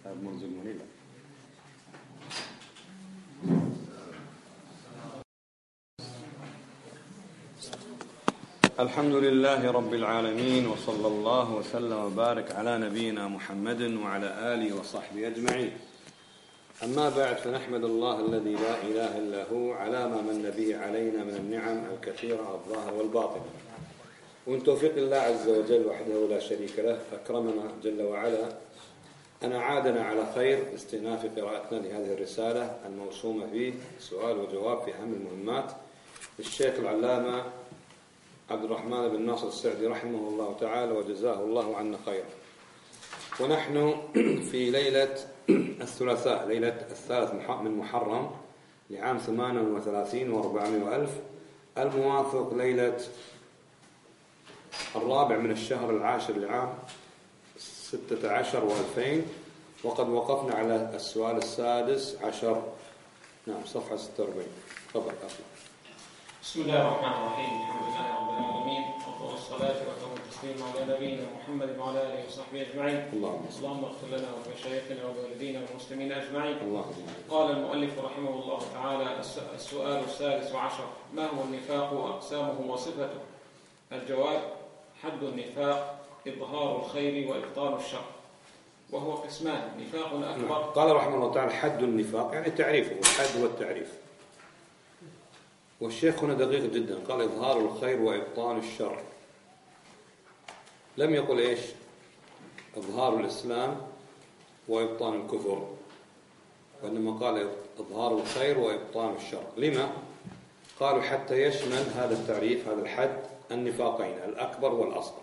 منذ المنيلة. الحمد لله رب العالمين، وصلى الله وسلم وبارك على نبينا محمد وعلى آله وصحبه أجمعين. أما بعد، فنحمد الله الذي لا إله إلا هو على ما من به علينا من النعم الكثيرة الظاهرة والباطنة، ومن توفيق الله عز وجل وحده لا شريك له أكرمنا جل وعلا أن أعادنا على خير استئناف قراءتنا لهذه الرسالة الموسومة في سؤال وجواب في أهم المهمات للشيخ العلامة عبد الرحمن بن ناصر السعدي رحمه الله تعالى وجزاه الله عنا خيرا. ونحن في ليلة الثلاثاء، ليلة 3 من محرم لعام 38 و400 ألف، الموافق ليلة 4 من الشهر العاشر لعام 16 و2000. وقد وقفنا على السؤال السادس عشر، نعم، صفحة 46. تفضل أخي. بسم الله الرحمن الرحيم. الحمد لله رب العالمين، وأفضل الصلاة وأتم التسليم على نبينا محمد وعلى آله وصحبه أجمعين. اللهم اغفر لنا ولمشايخنا ولوالدينا والمسلمين أجمعين. قال المؤلف رحمه الله تعالى: السؤال الثالث عشر: ما هو النفاق وأقسامه وصفته؟ الجواب: حد النفاق إظهار الخير وإبطال الشر، وهو قسمان: نفاق أكبر. قال رحمه الله تعالى: حد النفاق يعني تعريفه، الحد والتعريف. والشيخ هنا دقيق جدا، قال إظهار الخير وإبطال الشر، لم يقل إيش؟ إظهار الإسلام وإبطال الكفر، وإنما قال إظهار الخير وإبطال الشر. لما؟ قالوا حتى يشمل هذا التعريف، هذا الحد، النفاقين الأكبر والأصغر،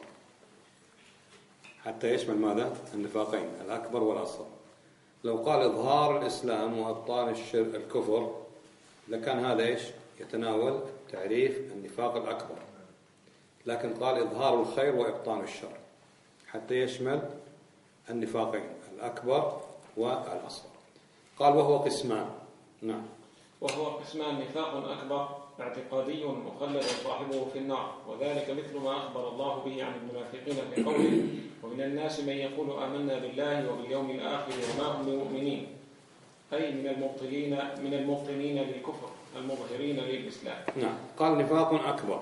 حتى يشمل ماذا؟ النفاقين الأكبر والأصغر. لو قال إظهار الإسلام وإبطال الكفر لكان هذا إيش؟ يتناول تعريف النفاق الأكبر، لكن قال إظهار الخير وإبطال الشر حتى يشمل النفاقين الأكبر والأصغر. قال وهو قسمان. نعم، وهو قسمان: نفاق أكبر اعتقادي مخلد صاحبه في النار، وذلك مثل ما أخبر الله به عن المنافقين في قوله: ومن الناس من يقول آمنا بالله وباليوم الآخر وما هم بمؤمنين، أي من المبطنين للكفر المظهرين للإسلام. نعم. قال نفاق أكبر،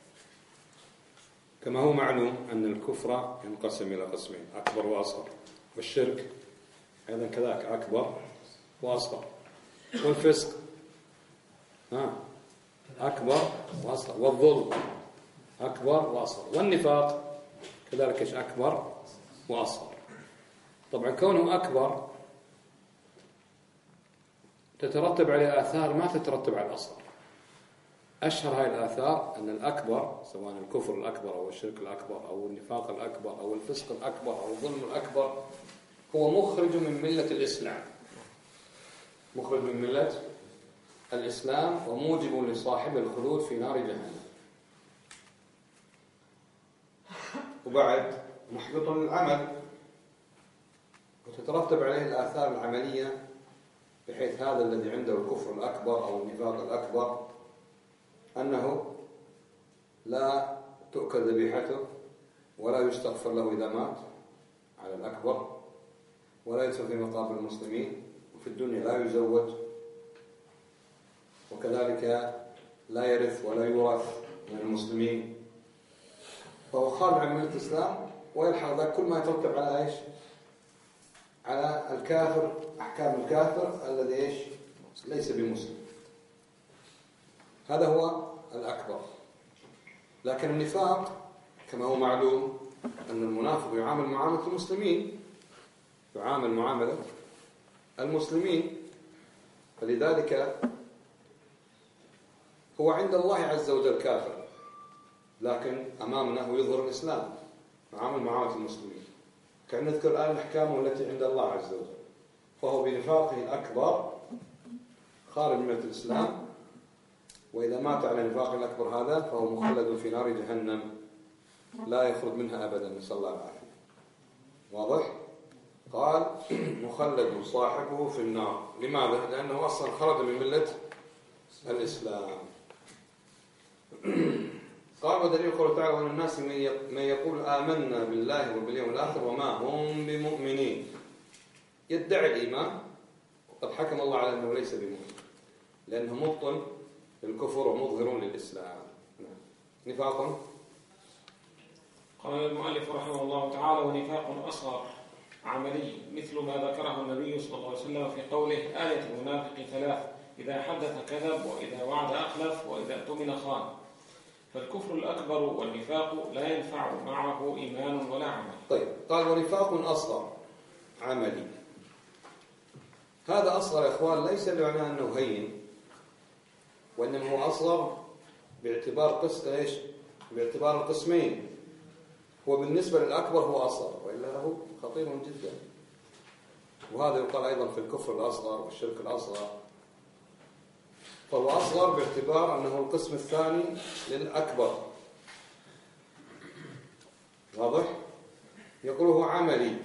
كما هو معلوم أن الكفر ينقسم إلى قسمين: أكبر وأصغر، والشرك أيضا كذلك أكبر وأصغر، والفسق أكبر وأصغر، والظلم أكبر وأصغر، والنفاق كذلك أكبر وأصغر. طبعا كونه أكبر تترتب عليه آثار ما تترتب على الأصغر. أشهر هذه الآثار أن الأكبر، سواء الكفر الأكبر أو الشرك الأكبر أو النفاق الأكبر أو الفسق الأكبر أو الظلم الأكبر، هو مخرج من ملة الإسلام، مخرج من ملة الإسلام، وموجب لصاحب الخلود في نار جهنم، وبعد محبط للعمل، وتترتب عليه الآثار العملية، بحيث هذا الذي عنده الكفر الأكبر أو النفاق الأكبر أنه لا تؤكل ذبيحته، ولا يستغفر له إذا مات على الأكبر، ولا يدفن في مقابر المسلمين، وفي الدنيا لا يزوج، وكذلك لا يرث ولا يورث من المسلمين، فهو خارج عن ملة الإسلام. ويلحظ ذلك كل ما يترتب على إيش؟ على الكافر، أحكام الكافر الذي إيش؟ ليس بمسلم. هذا هو الأكبر. لكن النفاق كما هو معلوم أن المنافق يعامل معاملة المسلمين، يعامل معاملة المسلمين، فلذلك هو عند الله عز وجل كافر، لكن أمامنا هو يظهر الإسلام، يعامل معاملة المسلمين. كأن نذكر الآن الأحكام التي عند الله عز وجل، فهو بنفاقه الأكبر خارج من الإسلام، وإذا مات على نفاق الأكبر هذا فهو مخلد في نار جهنم لا يخرج منها أبدا، نسأل الله العافية. واضح؟ قال مخلد صاحبه في النار. لماذا؟ لأنه أصلا خرج من ملة الإسلام. قال ودليل قوله تعالى: ومن الناس من يقول آمنا بالله وباليوم الآخر وما هم بمؤمنين. يدعي الإيمان وقد حكم الله على أنه ليس بمؤمن لأنه مبطل للكفر ومظهر للإسلام. نفاق. قال المؤلف رحمه الله تعالى: ونفاق أصغر عملي مثل ما ذكره النبي صلى الله عليه وسلم في قوله: آية المنافق ثلاث: إذا حدث كذب، وإذا وعد أخلف، وإذا اؤتمن خان. فالكفر الأكبر والنفاق لا ينفع معه إيمان ولا عمل. طيب، قال ونفاق أصغر عملي. هذا أصغر يا إخوان ليس بمعنى أنه هين، وإنما هو أصغر باعتبار باعتبار القسمين. هو بالنسبة للأكبر هو أصغر، وإلا له خطير جدا. وهذا يقال أيضا في الكفر الأصغر والشرك الأصغر. فهو أصغر باعتبار أنه القسم الثاني للأكبر. واضح؟ يقول هو عملي.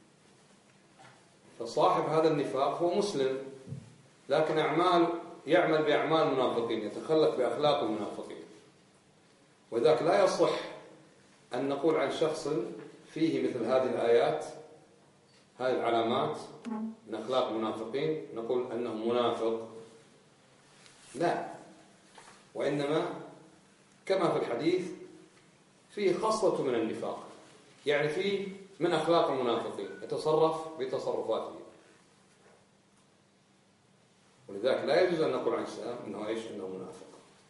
فصاحب هذا النفاق هو مسلم، لكن يعمل بأعمال المنافقين، يتخلق بأخلاق المنافقين. وذاك لا يصح أن نقول عن شخص فيه مثل هذه الآيات، هذه العلامات من أخلاق المنافقين، نقول أنه منافق. لا، وإنما كما في الحديث فيه خصلة من النفاق، يعني فيه من أخلاق المنافقين، يتصرف بتصرفاته. ولذلك لا يجوز أن نقول عن الإسلام إنه منافق.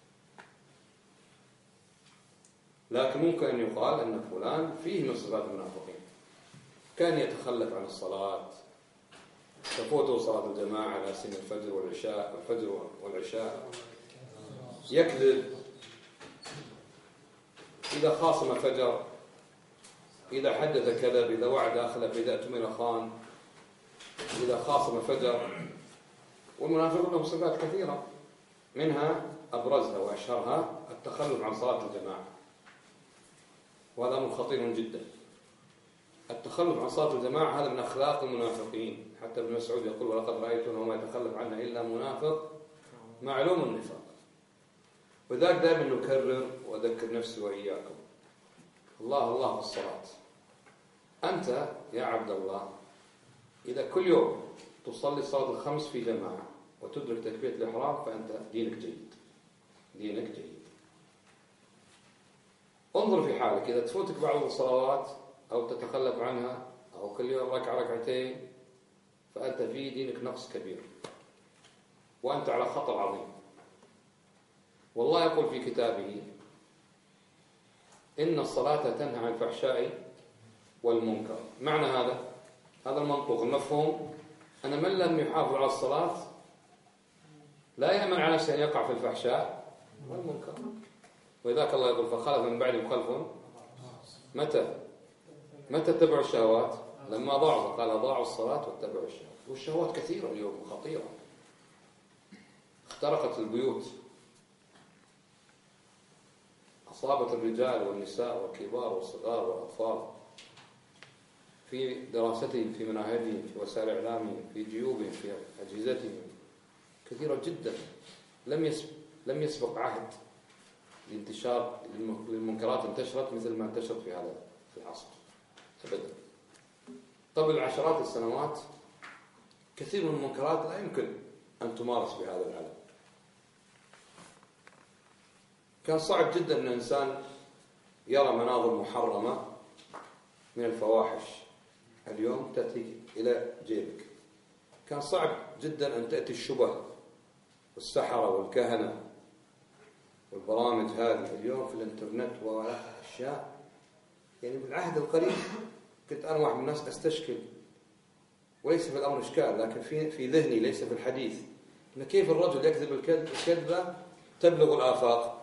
لكن ممكن أن يقال أن فلان فيه من صفات المنافقين، كان يتخلف عن الصلاة، تفوته صلاة الجماعة على سن الفجر والعشاء، يكذب، إذا خاصم فجر، إذا حدث كذب، إذا وعد أخلف، إذا اؤتمن خان، إذا خاصم فجر. والمنافقون لهم صفات كثيرة، منها أبرزها وأشهرها التخلف عن صلاة الجماعة، وهذا أمر خطير جدا. التخلف عن صلاة الجماعة هذا من أخلاق المنافقين. حتى ابن مسعود يقول: ولقد رأيتنا وما يتخلف عنها إلا منافق معلوم النفاق. وذلك دائما نكرر وأذكر نفسي وإياكم: الله في الصلاة. أنت يا عبد الله إذا كل يوم تصلي الصلاة الخمس في جماعة وتدرك تكبيرة الإحرام فأنت دينك جيد. انظر في حالك، إذا تفوتك بعض الصلوات أو تتخلف عنها أو كل يوم ركعتين فأنت في دينك نقص كبير، وأنت على خطر عظيم. والله يقول في كتابه: إن الصلاة تنهى عن الفحشاء والمنكر. معنى هذا المنطوق المفهوم أن من لم يحافظ على الصلاة لا يأمن على نفسه أن يقع في الفحشاء والمنكر. وذاك الله يقول: فخلف من بعدهم خلف. متى اتبعوا الشهوات؟ لما ضاعوا. قال: ضاعوا الصلاة واتبعوا الشهوات. والشهوات كثيرة اليوم خطيرة، اخترقت البيوت، أصابت الرجال والنساء والكبار والصغار والأطفال في دراستهم، في مناهجهم، في وسائل إعلامهم، في جيوبهم، في أجهزتهم، كثيرة جدا. لم يسبق عهد لانتشار للمنكرات انتشرت مثل ما انتشرت في هذا العصر أبدا. قبل عشرات السنوات كثير من المنكرات لا يمكن أن تمارس بهذا العالم. كان صعب جدا أن الإنسان يرى مناظر محرمة من الفواحش. اليوم تأتي إلى جيبك. كان صعب جدا أن تأتي الشبه والسحرة والكهنة والبرامج هذه. اليوم في الانترنت وأشياء يعني بالعهد القريب كنت أنا واحد من الناس أستشكل، وليس في الأمر إشكال، لكن في ذهني ليس في الحديث، إن كيف الرجل يكذب الكذبة تبلغ الآفاق.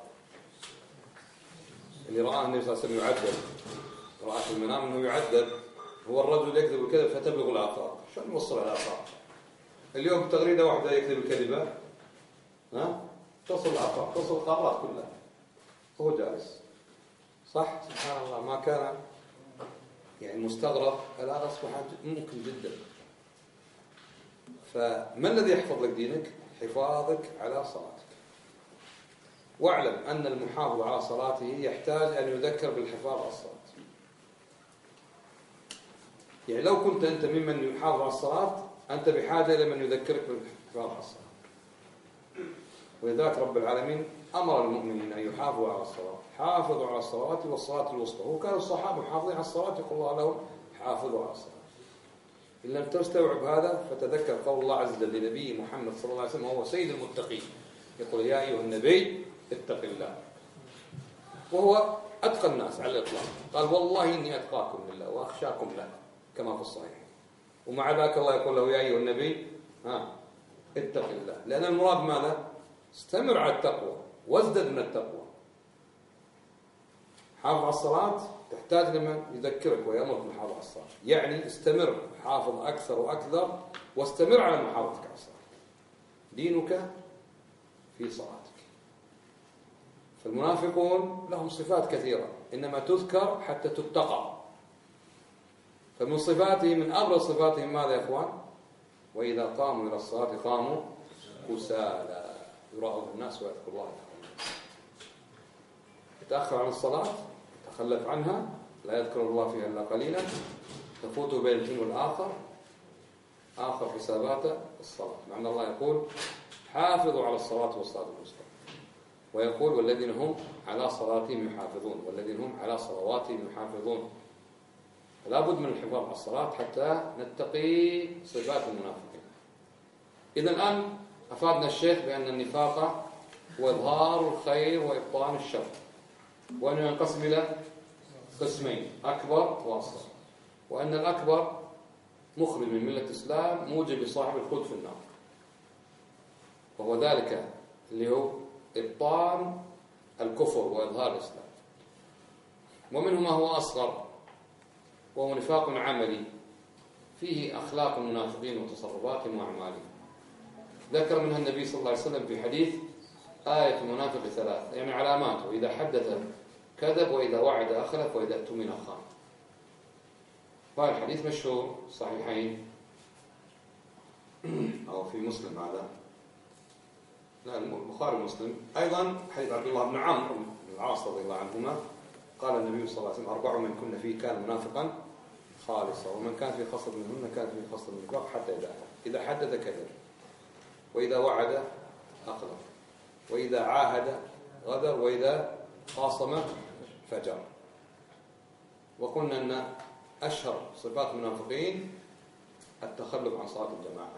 اللي رآه النبي صلى الله عليه وسلم يعذب، رأى في المنام أنه يعذب، هو الرجل يكذب الكذب فتبلغ الآفاق. شلون نوصل الآفاق؟ اليوم تغريدة واحدة يكذب الكذبة تصل الآفاق، تصل القارات كلها وهو جالس. صح؟ سبحان الله، ما كان يعني مستغرب، الآن أصبح ممكن جدا. فما الذي يحفظ لك دينك؟ حفاظك على صلاتك. واعلم أن المحافظ على صلاته يحتاج أن يذكر بالحفاظ على الصلاة. يعني لو كنت أنت ممن يحافظ على الصلاة أنت بحاجة إلى من يذكرك بالحفاظ على الصلاة. ولذلك رب العالمين أمر المؤمنين أن يحافظوا على الصلاة. حافظوا على الصلاة والصلاة الوسطى. وكان الصحابة محافظين على الصلاة يقول الله لهم حافظوا على الصلاة. إن لم تستوعب هذا فتذكر قول الله عز وجل لنبي محمد صلى الله عليه وسلم وهو سيد المتقين يقول يا أيها النبي اتق الله، وهو أتقى الناس على الإطلاق. قال والله إني أتقاكم لله وأخشاكم له كما في الصحيح. ومع ذلك الله يقول له يا أيها النبي اتق الله، لأن المراد ماذا؟ استمر على التقوى وازدد من التقوى. حافظ على الصلاة تحتاج لمن يذكرك ويأمرك بالحافظ على الصلاة، يعني استمر حافظ أكثر وأكثر واستمر على محافظتك على الصلاة. دينك في صلاتك. فالمنافقون لهم صفات كثيرة إنما تذكر حتى تتقى. فمن صفاتهم من أبرز صفاتهم ماذا يا إخوان؟ وإذا قاموا إلى الصلاة قاموا كسالى يراءون الناس ويذكر الله تعالى. يتأخر عن الصلاة يتخلف عنها لا يذكر الله فيها إلا قليلا، تفوت بين الحين والآخر آخر حسابات الصلاة، مع أن الله يقول حافظوا على الصلاة والصلاة الوسطى، ويقول والذين هم على صلاتهم يحافظون والذين هم على صلواتهم يحافظون. فلا بد من الحفاظ على الصلاة حتى نتقي صفات المنافقين. إذا الآن أفادنا الشيخ بأن النفاق هو إظهار الخير وإبطان الشر، وأنه ينقسم إلى قسمين أكبر وأصغر، وأن الأكبر مخرج من ملة الإسلام موجب لصاحب الخلد في النار، وهو ذلك اللي هو إبطان الكفر وإظهار الإسلام. ومنه ما هو أصغر وهو نفاق عملي فيه أخلاق المنافقين وتصرفاتهم وأعمالهم. ذكر منها النبي صلى الله عليه وسلم في حديث آية المنافق ثلاث، يعني علاماته: إذا حدث كذب، وإذا وعد أخلف، وإذا اؤتمن خان. وهذا الحديث مشهور صحيحين أو في مسلم، هذا لا البخاري ومسلم أيضا، حديث عبد الله بن عمرو بن العاص رضي الله عنهما قال النبي صلى الله عليه وسلم: 4 من كن فيه كان منافقا خالصا، ومن كان في خصل منهن كان في خصل من النفاق حتى إذا حدث كذب، وإذا وعد أخلف، وإذا عاهد غدر، وإذا خاصم فجر. وقلنا أن أشهر صفات المنافقين التخلف عن صلاة الجماعة.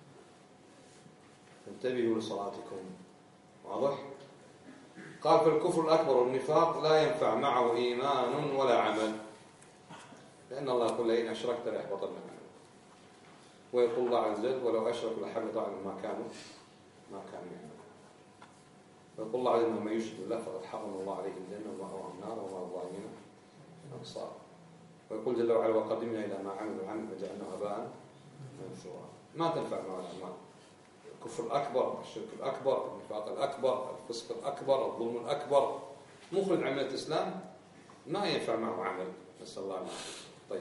انتبهوا لصلاتكم. واضح؟ قال: فالكفر الأكبر والنفاق لا ينفع معه إيمان ولا عمل، لأن الله يقول: لئن أشركت ليحبطن عملك. ويقول الله عز وجل: ولو أشركوا لحبط عنهم ما كانوا يعملون. ويقول الله عز وجل: من يشرك بالله فقد حرم الله عليه الجنة ومأواه النار وما للظالمين أنصار. ويقول جل وعلا: وقدمنا إلى ما عملوا عنه فجعلناه هباء منثورا. ما تنفع مع الأعمال. الكفر الأكبر، الشرك الأكبر، النفاق الأكبر، الفسق الأكبر، الظلم الأكبر، مخرج عن ملة الإسلام، ما ينفع معه عمل. نسأل الله العافية. طيب،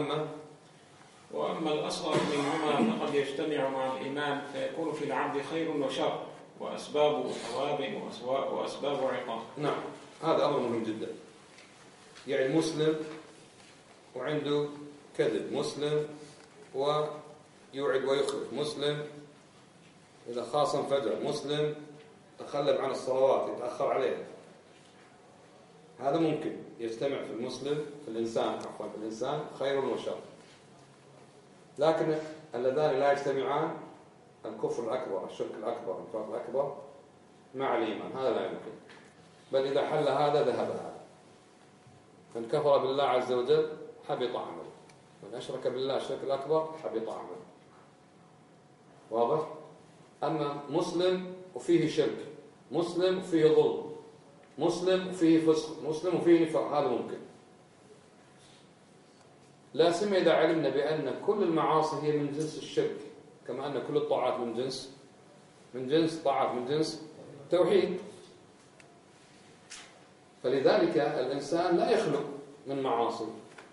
وأما الأصغر منهما فقد يجتمع مع الإيمان فيكون في العبد خير وشر، وأسباب ثواب وأسباب عقاب. نعم، هذا أمر مهم جدا. يعني مسلم وعنده كذب، مسلم ويوعد ويخلف، مسلم إذا خاصم فجر، مسلم تخلف عن الصلوات يتأخر عليها. هذا ممكن يجتمع في المسلم، في الإنسان خير وشر. لكن اللذان لا يجتمعان: الكفر الأكبر، الشرك الأكبر، النفاق الأكبر مع الإيمان، هذا لا يمكن. بل إذا حل هذا ذهب هذا. من كفر بالله عز وجل حبط عمله، من أشرك بالله الشرك الأكبر حبط عمله. واضح؟ أما مسلم وفيه شرك، مسلم وفيه ظلم، مسلم وفيه فسق، مسلم وفيه نفاق، هذا ممكن. لا سيما إذا علمنا بأن كل المعاصي هي من جنس الشرك، كما أن كل الطاعات من جنس طاعات من جنس توحيد. فلذلك الإنسان لا يخلق من معاصي،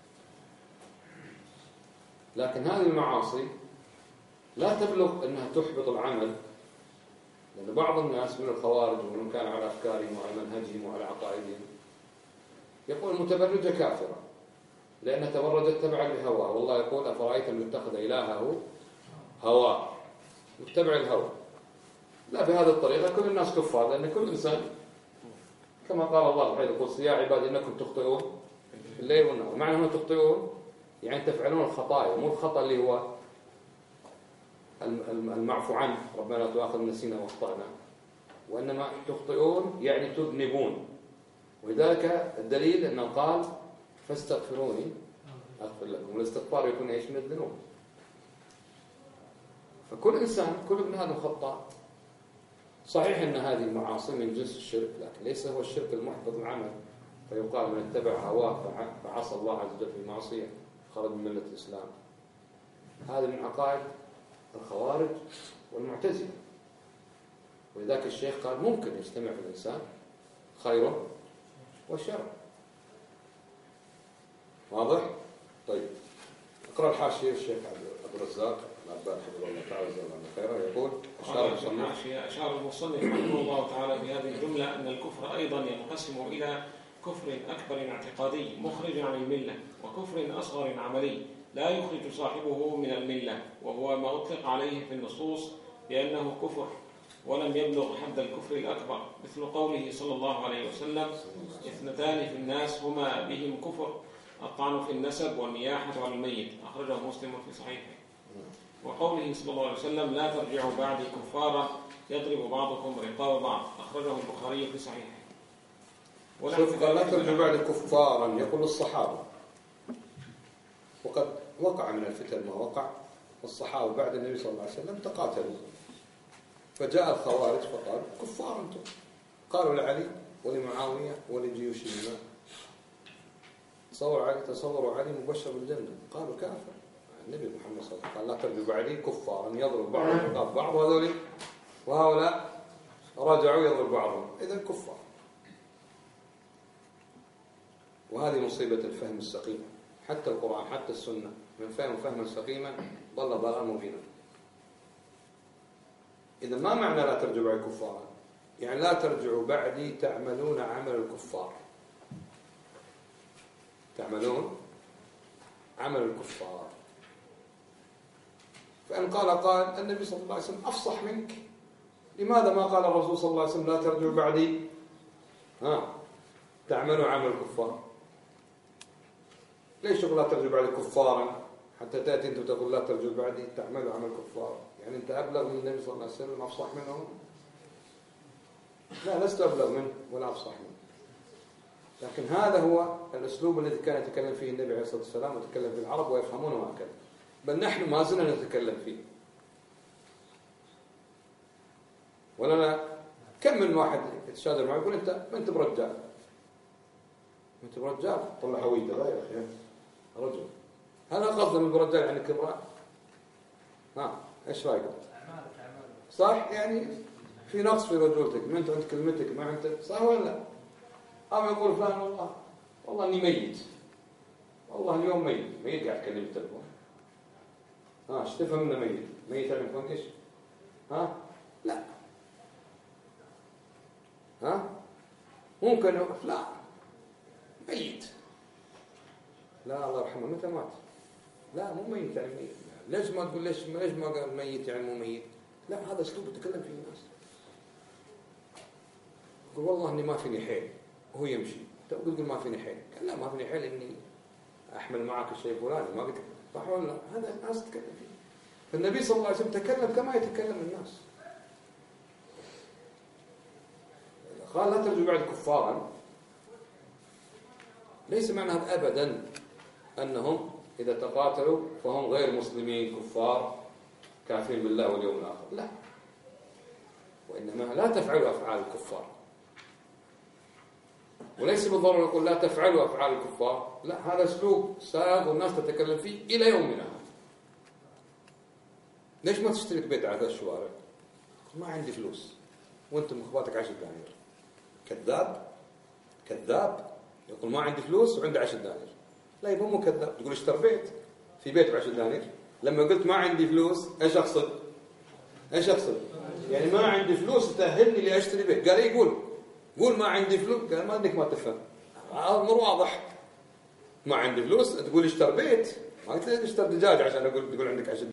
لكن هذه المعاصي لا تبلغ أنها تحبط العمل. لأن بعض الناس من الخوارج ومن كان على أفكارهم وعلى منهجهم وعلى عقائدهم يقول: المتبرجة كافرة، لأنها تبرجت تبعا لهواه. والله يقول أفرأيت من اتخذ إلهه هواه، متبع الهوى. لا، بهذه الطريقة كل الناس كفار، لأن كل إنسان كما قال الله في القدس يا عبادي إنكم تخطئون الليل والنهار. معنى أنهم تخطئون يعني تفعلون الخطايا، مو الخطأ اللي هو المعفو عنه، ربنا لا تؤاخذنا نسينا واخطأنا، وإنما تخطئون يعني تذنبون. ولذلك الدليل أنه قال فاستغفروني أغفر لكم. والاستغفار يكون ايش؟ من الذنوب. فكل إنسان، كل ابن آدم خطاء. صحيح أن هذه المعاصي من جنس الشرك، لكن ليس هو الشرك المحبط العمل، فيقال من اتبع هواه فعصى الله عز وجل في معصية خرج من ملة الإسلام. هذا من عقائد الخوارج والمعتزلة. ولذلك الشيخ قال ممكن يجتمع في الإنسان خير وشر. واضح؟ طيب، اقرأ الحاشية الشيخ عبد الرزاق العباد حفظه الله تعالى جزاه الله خيرا. يقول أشار المصنف رحمه الله تعالى بهذه الجملة أن الكفر أيضا ينقسم إلى كفر أكبر اعتقادي مخرج عن الملة، وكفر أصغر عملي لا يخرج صاحبه من الملة، وهو ما أطلق عليه في النصوص بأنه كفر ولم يبلغ حد الكفر الأكبر، مثل قوله صلى الله عليه وسلم: اثنتان في الناس هما بهم كفر، الطعن في النسب والنياحة على الميت، أخرجه مسلم في صحيحه. وقوله صلى الله عليه وسلم: لا ترجعوا بعدي كفارا يضرب بعضكم رقاب بعض، أخرجه البخاري في صحيحه. شوف، قال لا ترجعوا بعدي كفارا، يقول الصحابة، وقد وقع من الفتن ما وقع، والصحابة بعد النبي صلى الله عليه وسلم تقاتلوا، فجاء الخوارج فقالوا كفار أنتم. قالوا لعلي ولمعاوية ولجيوش الإمام. تصوروا علي مبشر بالجنة، قالوا كافر. النبي محمد صلى الله عليه وسلم قال لا ترجعوا بعدي كفارا يضرب بعضهم رقاب بعض، وهؤلاء رجعوا يضرب بعضهم، إذن كفار. وهذه مصيبة الفهم السقيم. حتى القرآن حتى السنة من فهم فهما سقيما ضل ضلال مبينا. إذا ما معنى لا ترجعوا بعدي كفارا؟ يعني لا ترجعوا بعدي تعملون عمل الكفار، تعملون عمل الكفار. فإن قال النبي صلى الله عليه وسلم أفصح منك، لماذا ما قال الرسول صلى الله عليه وسلم لا ترجعوا بعدي تعملوا عمل الكفار؟ ليش يقول لا ترجعوا بعدي كفارا حتى تأتي أنت وتقول لا ترجعوا بعدي تعملوا عمل الكفار؟ يعني أنت أبلغ من النبي صلى الله عليه وسلم، أفصح منه؟ لا، لست أبلغ منه ولا أفصح منه. لكن هذا هو الأسلوب الذي كان يتكلم فيه النبي عليه الصلاة والسلام، وتكلم فيه العرب ويفهمونه هكذا، بل نحن ما زلنا نتكلم فيه. ولا كم من واحد يتشاجر معي يقول أنت ما أنت برجال، أنت برجال، طلع هويته. لا يا أخي، رجل. هل قصده من برجال يعني كبراء؟ إيش رأيكم؟ صح، يعني في نقص في رجولتك، ما أنت عند كلمتك، ما أنت صح ولا لا؟ أو يقول فلان والله إني ميت، والله اليوم ميت قاعد أكلم التلفون. ايش تفهم منه ميت يعني فهمت ايش؟ لا، ممكن لا ميت، لا الله يرحمه متى مات، لا مو ميت يعني ميت. ليش ما تقول ليش ما قال ميت يعني مو ميت؟ لا، هذا اسلوب يتكلم فيه الناس. يقول والله اني ما فيني حيل، وهو يمشي تقول ما فيني حيل، قال لا ما فيني حيل اني احمل معك الشيء فلاني، ما قلت صح ولا لا؟ هذا الناس تتكلم فيه. فالنبي صلى الله عليه وسلم تكلم كما يتكلم الناس. قال لا ترجعوا بعد كفارا، ليس معنى هذا ابدا انهم اذا تقاتلوا فهم غير مسلمين كفار كافرين بالله واليوم الاخر، لا، وانما لا تفعلوا افعال الكفار. وليس بالضروره يقول لا تفعلوا افعال الكفار، لا، هذا اسلوب سائغ والناس تتكلم فيه الى يومنا هذا. ليش ما تشترك بيت على الشوارع؟ ما عندي فلوس، وانت مخباتك 10 دنانير. كذاب يقول ما عندي فلوس وعنده 10 دنانير. لا، يبقى مو كذاب. تقول اشتريت في بيت ب10 دنانير. لما قلت ما عندي فلوس ايش اقصد؟ يعني ما عندي فلوس تأهلني لاشتري بيت. قال قول ما عندي فلوس. قال ما انك ما تفهم، امر واضح. ما عندي فلوس تقول اشتر بيت، ما قلت اشتر دجاج عشان تقول عندك 10.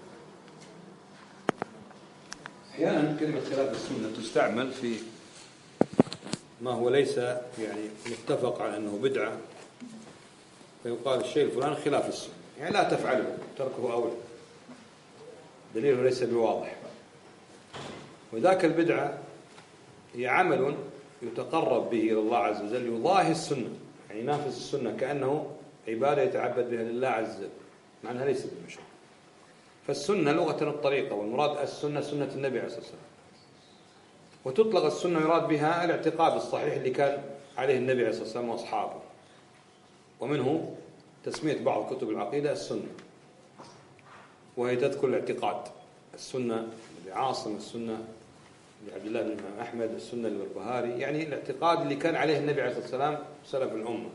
أحيانا كلمة خلاف السنة تستعمل في ما هو ليس يعني متفق على أنه بدعة، فيقال الشيء الفلاني خلاف السنة، يعني لا تفعله، تركه أولى، دليله ليس بواضح. وذاك البدعة هي عمل يتقرب به إلى الله عز وجل، يضاهي السنة، يعني ينافس السنة، كأنه عبادة يتعبد بها لله عز وجل، مع أنها ليست بمشروع. فالسنة لغة الطريقة، والمراد السنة سنة النبي عليه الصلاة والسلام. وتطلق السنة يراد بها الاعتقاد الصحيح اللي كان عليه النبي عليه الصلاة والسلام وأصحابه، ومنه تسمية بعض كتب العقيدة السنة، وهي تذكر الاعتقاد. السنة لعاصم، السنة لعبد الله بن الإمام أحمد، السنة للبهاري، يعني الاعتقاد اللي كان عليه النبي عليه الصلاة والسلام سلف الأمة،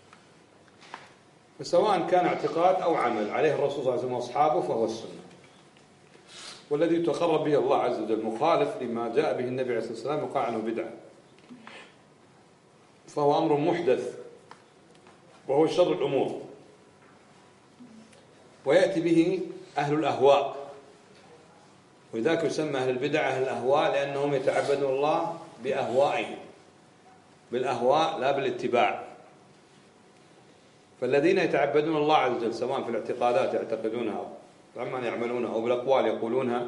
فسواء كان اعتقاد أو عمل عليه الرسول صلى الله عليه وسلم وأصحابه فهو السنة. والذي يتقرب به الله عز وجل مخالف لما جاء به النبي عليه الصلاة والسلام يقال عنه بدعة، فهو أمر محدث، وهو شر الأمور، ويأتي به أهل الأهواء، ولذلك يسمى أهل البدع أهل الأهواء، لأنهم يتعبدون الله بأهوائهم، بالأهواء لا بالاتباع. فالذين يتعبدون الله عز وجل سواء في الاعتقادات يعتقدونها عما يعملونها أو بالأقوال يقولونها،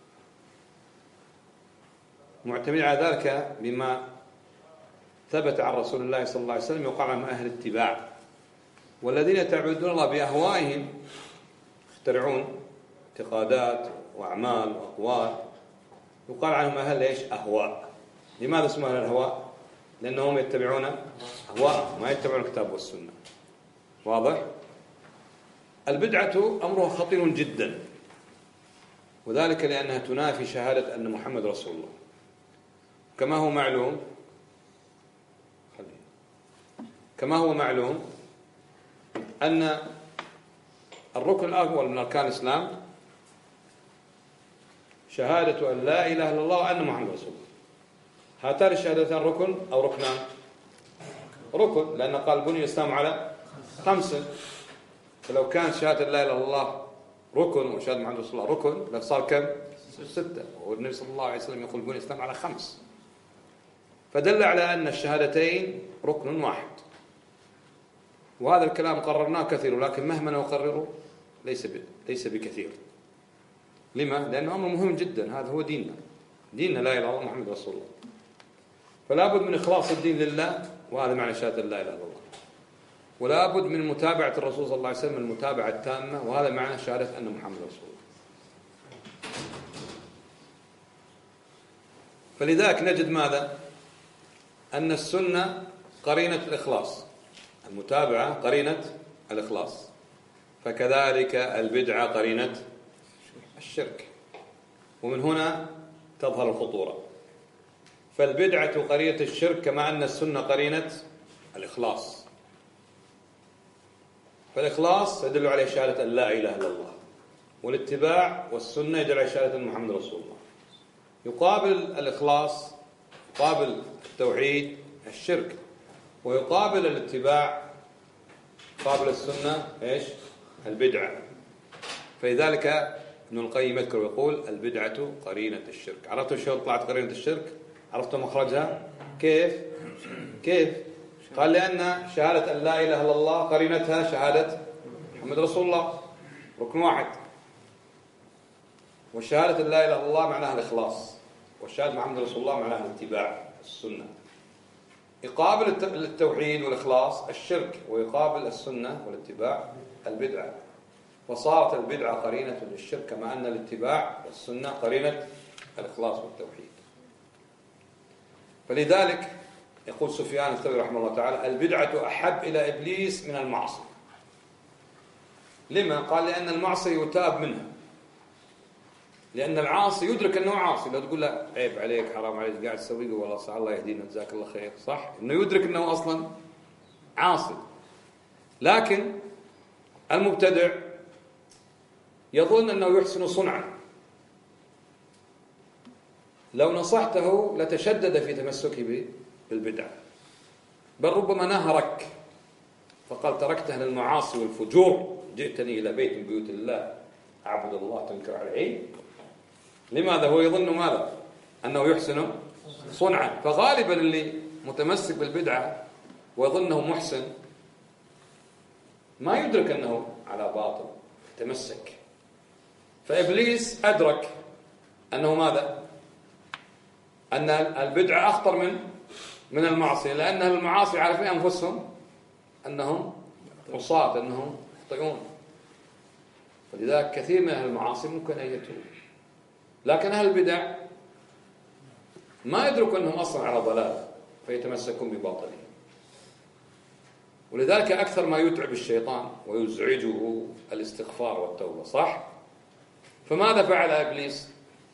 معتمد على ذلك بما ثبت عن رسول الله صلى الله عليه وسلم يقال عنهم أهل اتباع. والذين يتعبدون الله بأهوائهم يخترعون اعتقادات وأعمال وأقوال يقال عنهم أهل إيش؟ أهواء. لماذا اسمهم أهل الأهواء؟ لأنهم يتبعون أهواء، ما يتبعون الكتاب والسنة. واضح؟ البدعة أمرها خطير جدا، وذلك لأنها تنافي شهادة أن محمد رسول الله. كما هو معلوم أن الركن الأول من أركان الإسلام شهادة أن لا إله إلا الله وأن محمد رسول الله. هاتان الشهادتان ركن أو ركنان؟ ركن، لأن قال بني الإسلام على 5. فلو كان شهادة لا إله إلا الله ركن وشهادة محمد رسول الله ركن لصار كم؟ 6. والنبي صلى الله عليه وسلم يقول بني الإسلام على 5، فدل على أن الشهادتين ركن واحد. وهذا الكلام قررناه كثير، ولكن مهما نقرره ليس بكثير. لما؟ لأنه أمر مهم جدا، هذا هو ديننا لا إله إلا الله محمد رسول الله. فلا بد من إخلاص الدين لله، وهذا معنى شهادة لا إله إلا الله. ولا بد من متابعة الرسول صلى الله عليه وسلم المتابعة التامة، وهذا معنى شهادة أن محمد رسول الله. فلذلك نجد ماذا؟ أن السنة قرينة الإخلاص، المتابعة قرينة الإخلاص، فكذلك البدعة قرينة الشرك. ومن هنا تظهر الخطورة. فالبدعة قرينة الشرك كما أن السنة قرينة الإخلاص. فالإخلاص يدل عليه شهادة أن لا إله إلا الله، والاتباع والسنة يدل على شهادة أن محمد رسول الله. يقابل الإخلاص، يقابل التوحيد الشرك، ويقابل الاتباع، يقابل السنة إيش؟ البدعة. فلذلك ابن القيم يذكر ويقول البدعة قرينة الشرك. عرفتوا شو طلعت قرينة الشرك؟ عرفتوا مخرجها؟ كيف؟ قال لأن شهادة أن لا إله إلا الله قرينتها شهادة محمد رسول الله، ركن واحد. والشهادة أن لا إله إلا الله معناها الإخلاص، والشهادة محمد رسول الله معناها الاتباع السنة. يقابل التوحيد والإخلاص الشرك، ويقابل السنة والاتباع البدعة. وصارت البدعة قرينة للشرك كما أن الاتباع والسنة قرينة الإخلاص والتوحيد. فلذلك يقول سفيان الثوري رحمه الله تعالى البدعة أحب إلى إبليس من المعصية. لما؟ قال لأن المعصية يتاب منها، لأن العاصي يدرك أنه عاصي. لو تقول له عيب عليك، حرام عليك، قاعد تسويه، والله صح، الله يهدينا، جزاك الله خير، صح؟ إنه يدرك أنه أصلا عاصي. لكن المبتدع يظن أنه يحسن صنعا، لو نصحته لتشدد في تمسكه بالبدعة، بل ربما ناهرك فقال تركت أهل المعاصي والفجور جئتني إلى بيت من بيوت الله أعبد الله تنكر عليه. لماذا؟ هو يظن ماذا؟ أنه يحسن صنعا. فغالبا اللي متمسك بالبدعة ويظنه محسن ما يدرك أنه على باطل، تمسك. فإبليس أدرك أنه ماذا؟ أن البدعة أخطر من المعصية، لأن المعاصي عارفين أنفسهم أنهم عصاة، أنهم يخطئون، فلذلك كثير من أهل المعاصي ممكن أن يتوب. لكن أهل البدع ما يدركوا أنهم أصلا على ضلال فيتمسكون بباطلهم. ولذلك أكثر ما يتعب الشيطان ويزعجه الاستغفار والتوبة، صح؟ فماذا فعل إبليس؟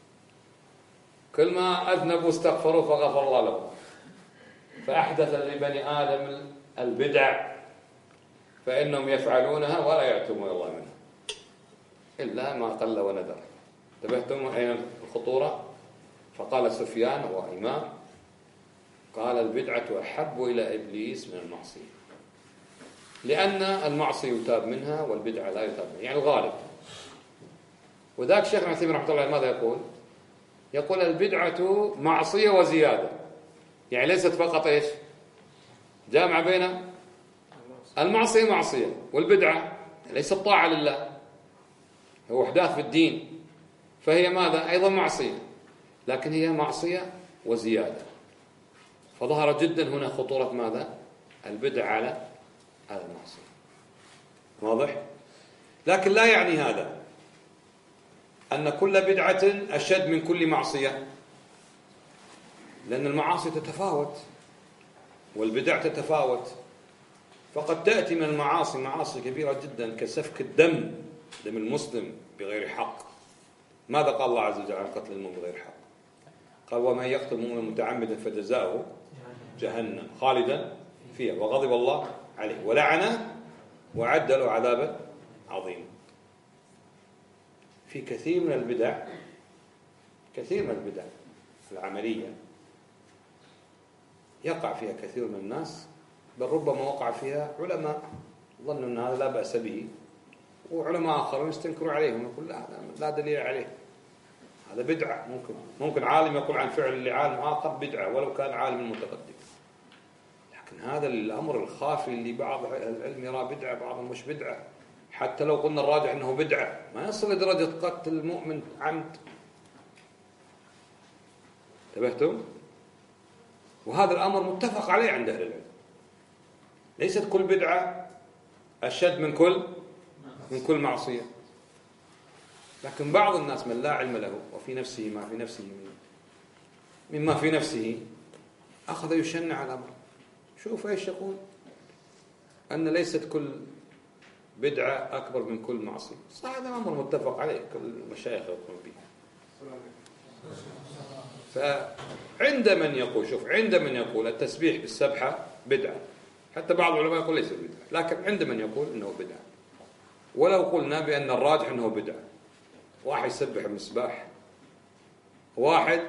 كل ما أذنبوا استغفروا فغفر الله لهم، فأحدث لبني آدم البدع فإنهم يفعلونها ولا يأتون الله منها إلا ما قل وندر. انتبهتم أين الخطورة؟ فقال سفيان وهو إمام، قال البدعة أحب إلى إبليس من المعصية، لأن المعصية يتاب منها والبدعة لا يتاب منها، يعني الغالب. وذاك الشيخ ابن عثيمين رحمه الله ماذا يقول؟ يقول البدعة معصية وزيادة، يعني ليست فقط إيش؟ جامعة بين المعصية معصية والبدعة ليست طاعة لله، هو أحداث في الدين، فهي ماذا؟ أيضا معصية، لكن هي معصية وزيادة. فظهر جدا هنا خطورة ماذا؟ البدع على المعصية. واضح؟ لكن لا يعني هذا أن كل بدعة أشد من كل معصية، لأن المعاصي تتفاوت والبدع تتفاوت. فقد تأتي من المعاصي معاصي كبيرة جدا كسفك الدم، دم المسلم بغير حق. ماذا قال الله عز وجل عن قتل المؤمن بغير حق؟ قال ومن يقتل مؤمنا متعمدا فجزاؤه جهنم خالدا فيها وغضب الله عليه ولعنه وأعد له عذابا عظيما. في كثير من البدع العملية يقع فيها كثير من الناس، بل ربما وقع فيها علماء ظنوا أن هذا لا بأس به، وعلماء آخرون يستنكروا عليهم يقول لا دليل عليه، هذا بدعة. ممكن عالم يقول عن فعل لعالم آخر بدعة ولو كان عالم متقدم. لكن هذا الأمر الخافي اللي بعض العلم يرى بدعة بعضهم مش بدعة، حتى لو قلنا الراجح أنه بدعة ما يصل لدرجة قتل المؤمن عمد. انتبهتم؟ وهذا الأمر متفق عليه عند أهل العلم. ليست كل بدعة أشد من كل معصية، لكن بعض الناس من لا علم له وفي نفسه ما في نفسه مما في نفسه أخذ يشنع الأمر. شوف إيش يقول؟ أن ليست كل بدعة أكبر من كل معصية. صح، هذا أمر متفق عليه، كل المشايخ يقولون به. فعند من يقول التسبيح بالسبحة بدعة، حتى بعض العلماء يقول ليس بدعة، لكن عند من يقول إنه بدعة. ولو قلنا بأن الراجح إنه بدعة، واحد يسبح المسباح، واحد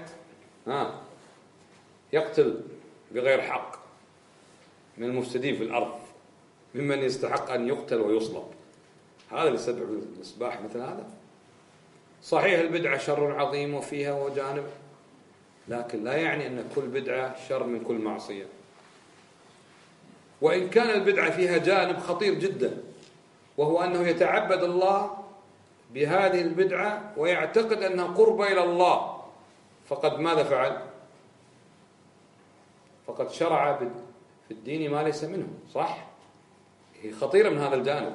يقتل بغير حق من المفسدين في الأرض ممن يستحق أن يقتل ويصلب، هذا اللي يسبح المسباح مثل هذا. صحيح البدعة شر عظيم وفيها وجانب، لكن لا يعني أن كل بدعة شر من كل معصية. وإن كان البدعة فيها جانب خطير جدا، وهو أنه يتعبد الله بهذه البدعة ويعتقد أنها قربة إلى الله، فقد ماذا فعل؟ فقد شرع في الدين ما ليس منه. صح؟ هي خطيرة من هذا الجانب،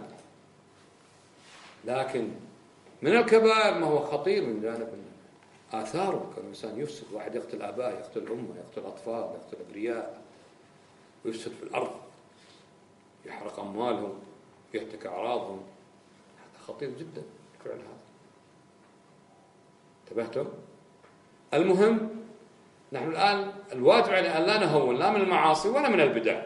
لكن من الكبائر ما هو خطير من جانب آثاره. كان الإنسان يفسد، واحد يقتل آباء، يقتل أمه، يقتل أطفال، يقتل أبرياء، ويفسد في الأرض، يحرق أموالهم، يهتك أعراضهم، هذا خطير جدا فعل هذا. انتبهتم؟ المهم نحن الآن الواجب علينا أن لا نهون لا من المعاصي ولا من البدع،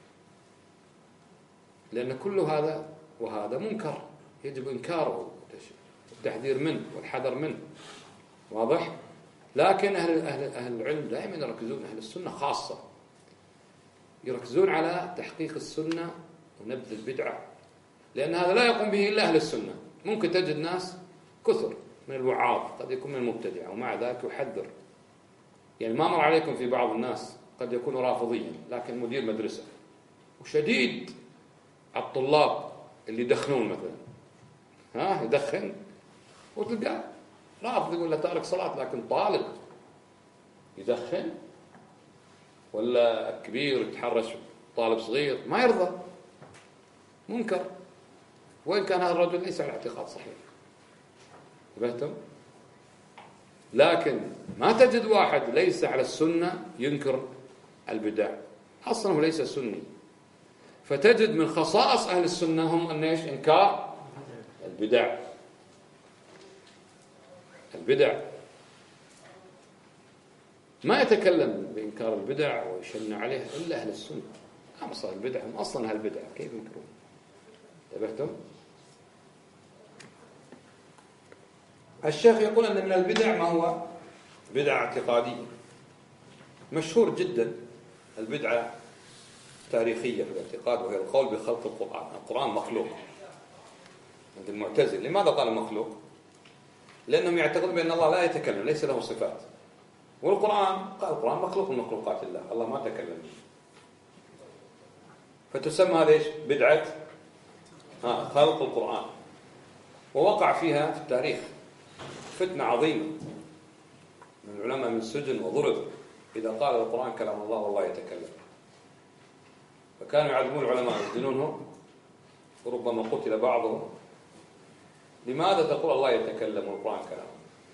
لأن كل هذا وهذا منكر يجب إنكاره والتحذير منه والحذر منه. واضح؟ لكن أهل العلم دائما يركزون، أهل السنة خاصة يركزون على تحقيق السنة ونبذ البدعة، لأن هذا لا يقوم به إلا أهل السنة. ممكن تجد ناس كثر من الوعاظ، قد يكون من المبتدعة، ومع ذلك يحذر. يعني ما مر عليكم في بعض الناس قد يكون رافضيا لكن مدير مدرسة وشديد على الطلاب اللي يدخنون مثلا، يدخن وتلقاه رافض، يقول له تارك صلاة، لكن طالب يدخن ولا كبير يتحرش طالب صغير ما يرضى، منكر، وإن كان هذا الرجل ليس على اعتقاد صحيح. فهمتم؟ لكن ما تجد واحد ليس على السنة ينكر البدع، أصلا هو ليس سني. فتجد من خصائص أهل السنة هم أن إيش؟ إنكار البدع. ما يتكلم بإنكار البدع ويشنع عليها إلا أهل السنة. أمصر البدع هم أصلا أهل البدع، كيف ينكرون؟ انتبهتم؟ الشيخ يقول أن من البدع ما هو بدعة اعتقادية مشهور جدا، البدعة تاريخية في الاعتقاد، وهي القول بخلق القرآن. القرآن مخلوق عند المعتزلة. لماذا قال مخلوق؟ لأنهم يعتقدون بأن الله لا يتكلم، ليس له صفات، والقرآن قال القرآن مخلوق من مخلوقات الله، الله ما تكلم. فتسمى هذا ايش؟ بدعة خلق القرآن. ووقع فيها في التاريخ فتنة عظيمة، من العلماء من سجن وضرب إذا قال القرآن كلام الله والله يتكلم. فكانوا يعذبون العلماء يسجنونهم، وربما قتل بعضهم. لماذا تقول الله يتكلم والقرآن كلام؟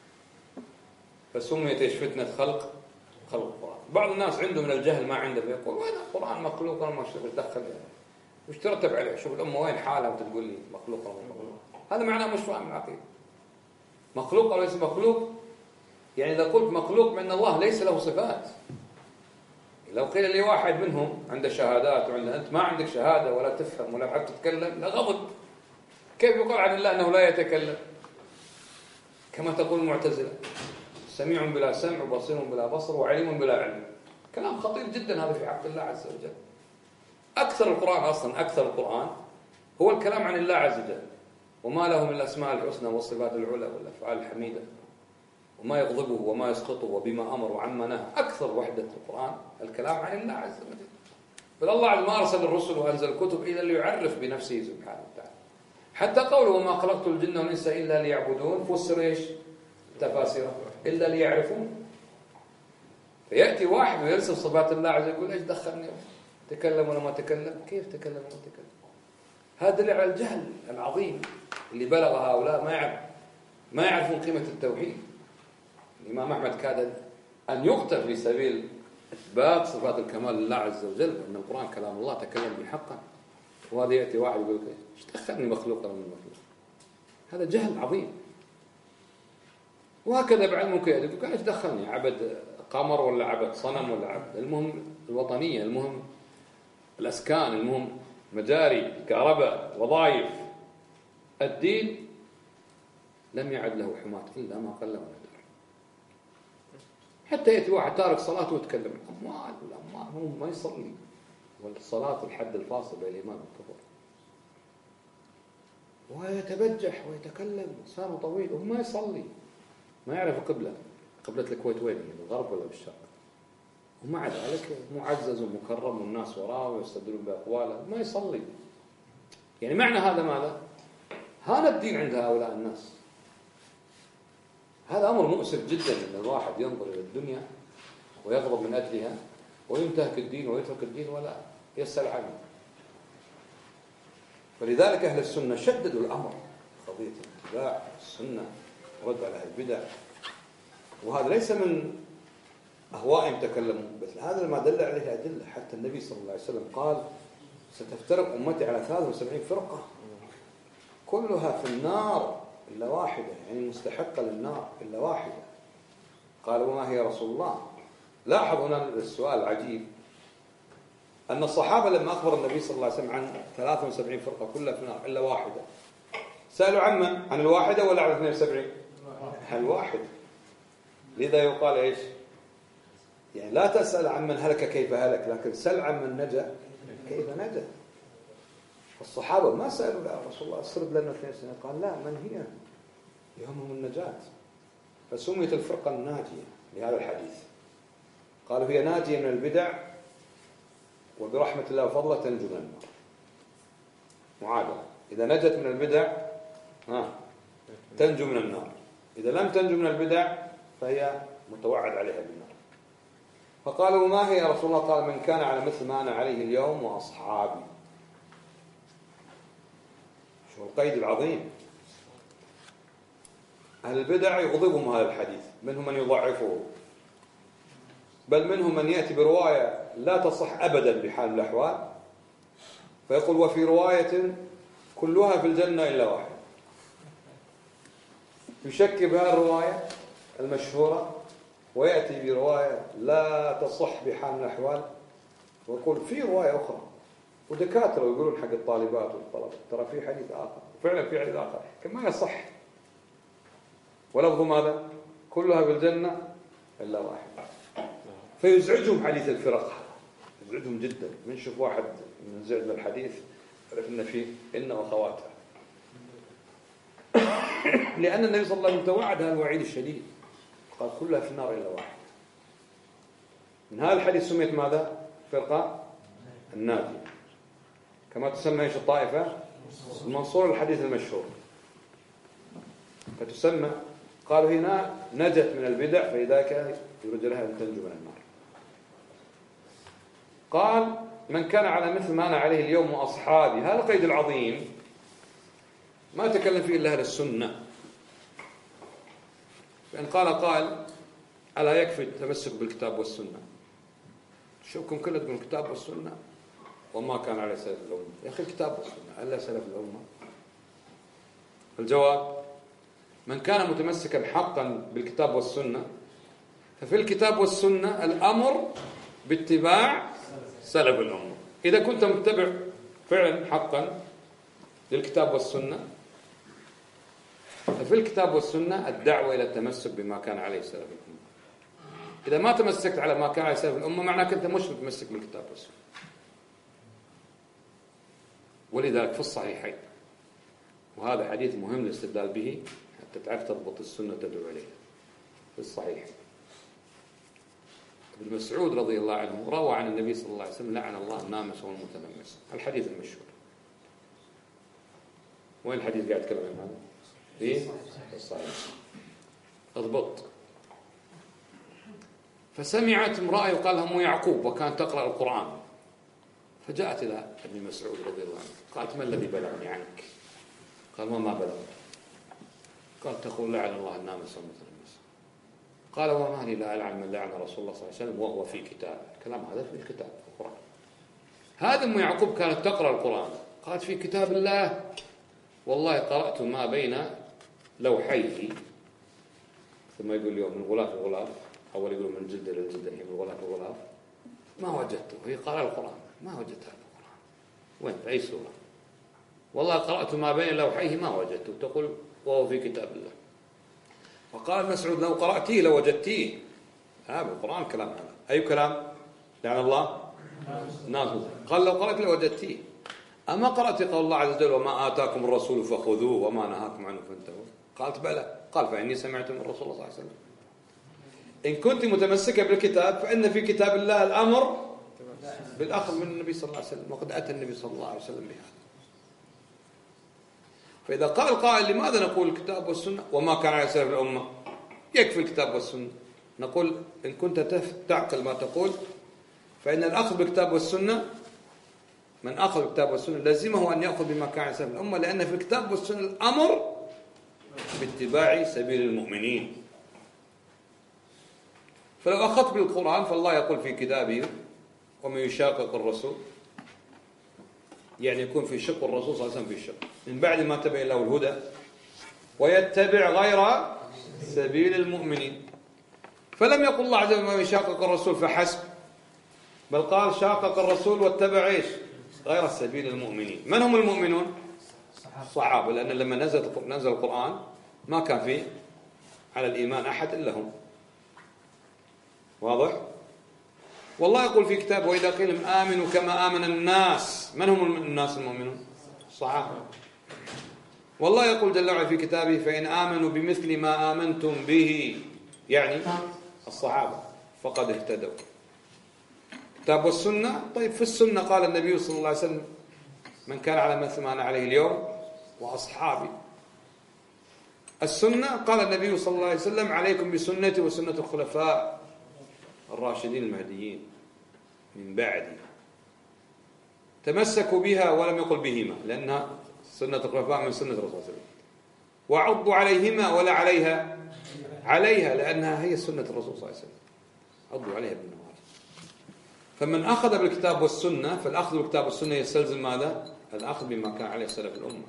فسميت ايش؟ فتنة خلق القرآن. بعض الناس عنده من الجهل ما عنده، فيقول وين القرآن مخلوق؟ أنا ما دخل يعني وش ترتب عليه؟ شوف الأمة وين حالها وتقول لي مخلوق ولا مخلوق؟ هذا معناه مش فاهم العقيدة. مخلوق أو ليس مخلوق؟ يعني إذا قلت مخلوق من الله ليس له صفات. لو قيل لي واحد منهم عنده شهادات وعنده، أنت ما عندك شهادة ولا تفهم ولا حتى تتكلم، لغضب. كيف يقول عن الله أنه لا يتكلم؟ كما تقول المعتزلة سميع بلا سمع وبصير بلا بصر وعليم بلا علم. كلام خطير جدا هذا في حق الله عز وجل. أكثر القرآن أصلا، أكثر القرآن هو الكلام عن الله عز وجل، وما له من الأسماء الحسنى والصفات العلى والأفعال الحميدة، وما يغضبه وما يسقطه وبما أمر وعما نهى. أكثر وحدة القرآن الكلام عن الله عز وجل. بل الله عز ما أرسل الرسل وأنزل الكتب إلا ليعرف بنفسه سبحانه وتعالى. حتى قوله وما خلقت الجن والإنس إلا ليعبدون فسر إيش؟ تفاسيره إلا ليعرفون. فيأتي واحد ويرسل صفات الله عز وجل يقول إيش دخلني؟ تكلم ولا ما تكلم؟ كيف تكلم ولا ما تكلم؟ هذا دليل على الجهل العظيم اللي بلغ هؤلاء، ما يعرفون قيمة التوحيد. الإمام أحمد كاد أن يقتل في سبيل إثبات صفات الكمال لله عز وجل، وأن القرآن كلام الله تكلم به حقا. وهذا يأتي واحد يقول إيش دخلني مخلوق ولا من مخلوق؟ هذا جهل عظيم. وهكذا بعد ممكن يقول إيش دخلني؟ عبد قمر ولا عبد صنم ولا عبد، المهم الوطنية، المهم الأسكان، المهم مجاري كهرباء وظائف. الدين لم يعد له حماة إلا ما قل ونذر. حتى يأتي واحد تارك صلاته ويتكلم الأموال والأموال، هو ما يصلي، والصلاة الحد الفاصل بين الإيمان والكفر، ويتبجح ويتكلم لسانه طويل وهو ما يصلي، ما يعرف قبلة الكويت وين هي، بالغرب ولا بالشرق، ومع ذلك معزز ومكرم والناس وراه ويستدلون بأقواله، ما يصلي. يعني معنى هذا ماذا؟ هذا الدين عند هؤلاء الناس. هذا أمر مؤسف جدا أن الواحد ينظر إلى الدنيا ويغضب من أجلها وينتهك الدين ويترك الدين ولا يسأل عنه. فلذلك أهل السنة شددوا الأمر قضية اتباع السنة ورد على البدع. وهذا ليس من أهوائهم تكلموا، بس هذا ما دل عليه أدلة. حتى النبي صلى الله عليه وسلم قال ستفترق أمتي على 73 فرقة كلها في النار إلا واحدة، يعني مستحقة للنار إلا واحدة. قال وما هي رسول الله؟ لاحظ هنا السؤال العجيب أن الصحابة لما أخبر النبي صلى الله عليه وسلم عن 73 فرقة كلها في النار إلا واحدة، سألوا عن الواحدة ولا عن 72؟ عن الواحدة. لذا يقال إيش؟ يعني لا تسأل عن من هلك كيف هلك، لكن سل عن من نجا كيف نجا. الصحابة ما سألوا يا رسول الله اسرد لنا 2 سنة، قال لا، من هي يهمهم النجاة، فسميت الفرقة الناجية لهذا الحديث. قالوا هي ناجية من البدع وبرحمة الله وفضله تنجو من النار. معادلة، إذا نجت من البدع تنجو من النار، إذا لم تنجو من البدع فهي متوعد عليها بالنار. فقالوا ما هي يا رسول الله؟ قال من كان على مثل ما أنا عليه اليوم وأصحابي. شو القيد العظيم. أهل البدع يغضبهم هذا الحديث، منهم من يضعفه، بل منهم من يأتي برواية لا تصح أبدا بحال من الأحوال، فيقول وفي رواية كلها في الجنة إلا واحد، يشك بها الرواية المشهورة ويأتي برواية لا تصح بحال من الأحوال ويقول في رواية أخرى. ودكاترة يقولون حق الطالبات والطلبة ترى في حديث آخر، فعلا في حديث آخر كما يصح، ولفظ ماذا؟ كلها في الجنة إلا واحد. فيزعجهم حديث الفرق، يزعجهم جدا. من شوف واحد من زعج الحديث عرف إن فيه إن وخواتها، لأن النبي صلى الله عليه وسلم توعد هذا الوعيد الشديد، قال كلها في النار إلا واحد. من هذا الحديث سميت ماذا؟ فرقة الناجية، كما تسمى ايش الطائفة المنصورة الحديث المشهور، فتسمى. قالوا هنا نجت من البدع فلذلك يرجى لها أن تنجو من النار. قال من كان على مثل ما أنا عليه اليوم وأصحابي، هذا القيد العظيم ما تكلم فيه إلا أهل السنة. فإن قال ألا يكفي التمسك بالكتاب والسنة؟ شوفكم كله تقول الكتاب والسنة وما كان على سلف الأمة. يا أخي الكتاب والسنة ألا سلف الأمة؟ الجواب من كان متمسكا حقا بالكتاب والسنة ففي الكتاب والسنة الأمر باتباع سلف الأمة. إذا كنت متبع فعلا حقا للكتاب والسنة ففي الكتاب والسنة الدعوة إلى التمسك بما كان عليه سلف الأمة. إذا ما تمسكت على ما كان عليه سلف الأمة معناه أنت مش متمسك بالكتاب والسنة. ولذلك في الصحيحين، وهذا حديث مهم للاستدلال به حتى تعرف تضبط السنة تدعو عليها، في الصحيح ابن مسعود رضي الله عنه روى عن النبي صلى الله عليه وسلم لعن الله النامس والمتنمس، الحديث المشهور. وين الحديث قاعد يتكلم عن هذا؟ في الصحيح. اضبط. فسمعت امرأة يقال لها أم يعقوب وكانت تقرأ القرآن، فجاءت إلى ابن مسعود رضي الله عنه قالت ما الذي بلغني عنك؟ قال ما بلغني؟ قال تقول لعن الله النامس والمتنمس. قال وما لي لا ألعن من لعن رسول الله صلى الله عليه وسلم وهو في كتاب. الكلام هذا في الكتاب في القرآن. هذا أم يعقوب كانت تقرأ القرآن، قالت في كتاب الله والله قرأت ما بين لوحيه، ثم يقول اليوم من غلاف الغلاف، أول يقول من جلد للجلد، الحين من غلاف الغلاف، ما وجدته. هي قرأ القرآن ما وجدت هذا القرآن. وين في أي سورة؟ والله قرأت ما بين لوحيه ما وجدته، تقول وهو في كتاب الله. وقال مسعود لو قرأتيه لوجدتيه. هذا القرآن كلام هذا أي كلام؟ لعن الله ناس. قال لو قرأت لوجدتيه. أما قرأت قول الله عز وجل وما آتاكم الرسول فخذوه وما نهاكم عنه فانتهوا؟ قالت بلى. قال فإني سمعت من الرسول صلى الله عليه وسلم. إن كنت متمسكة بالكتاب فإن في كتاب الله الأمر بالأخذ من النبي صلى الله عليه وسلم، وقد أتى النبي صلى الله عليه وسلم بهذا. فإذا قال قائل لماذا نقول الكتاب والسنة وما كان على سلف الأمة؟ يكفي الكتاب والسنة. نقول إن كنت تعقل ما تقول فإن الأخذ بالكتاب والسنة، من أخذ بالكتاب والسنة لازمه أن يأخذ بما كان على سلف الأمة، لأن في الكتاب والسنة الأمر باتباع سبيل المؤمنين. فلو أخذت بالقرآن فالله يقول في كتابه ومن يشاقق الرسول، يعني يكون في شق الرسول صلى الله عليه وسلم في شق من بعد ما تبين له الهدى ويتبع غير سبيل المؤمنين. فلم يقل الله عز وجل من يشاقق الرسول فحسب، بل قال شاقق الرسول واتبع ايش؟ غير سبيل المؤمنين. من هم المؤمنون؟ الصحابة، لأن لما نزل القرآن ما كان فيه على الإيمان أحد إلا هم. واضح؟ والله يقول في كتابه وإذا قيل آمنوا كما آمن الناس. من هم الناس المؤمنون؟ الصحابة. والله يقول جل وعلا في كتابه فإن آمنوا بمثل ما آمنتم به، يعني الصحابة، فقد اهتدوا. كتاب والسنة. طيب في السنة قال النبي صلى الله عليه وسلم من كان على مثل ما أنا عليه اليوم وأصحابي. السنة قال النبي صلى الله عليه وسلم عليكم بسنتي وسنة الخلفاء الراشدين المهديين من بعدي، تمسكوا بها، ولم يقل بهما لأنها سنة الخلفاء من سنة الرسول صلى الله عليه وسلم، وعضوا عليهما ولا عليها لأنها هي سنة الرسول صلى الله عليه وسلم، عضوا عليها بالنواجذ. فمن أخذ بالكتاب والسنة، فالأخذ بالكتاب والسنة يستلزم ماذا؟ الأخذ بما كان عليه سلف الأمة.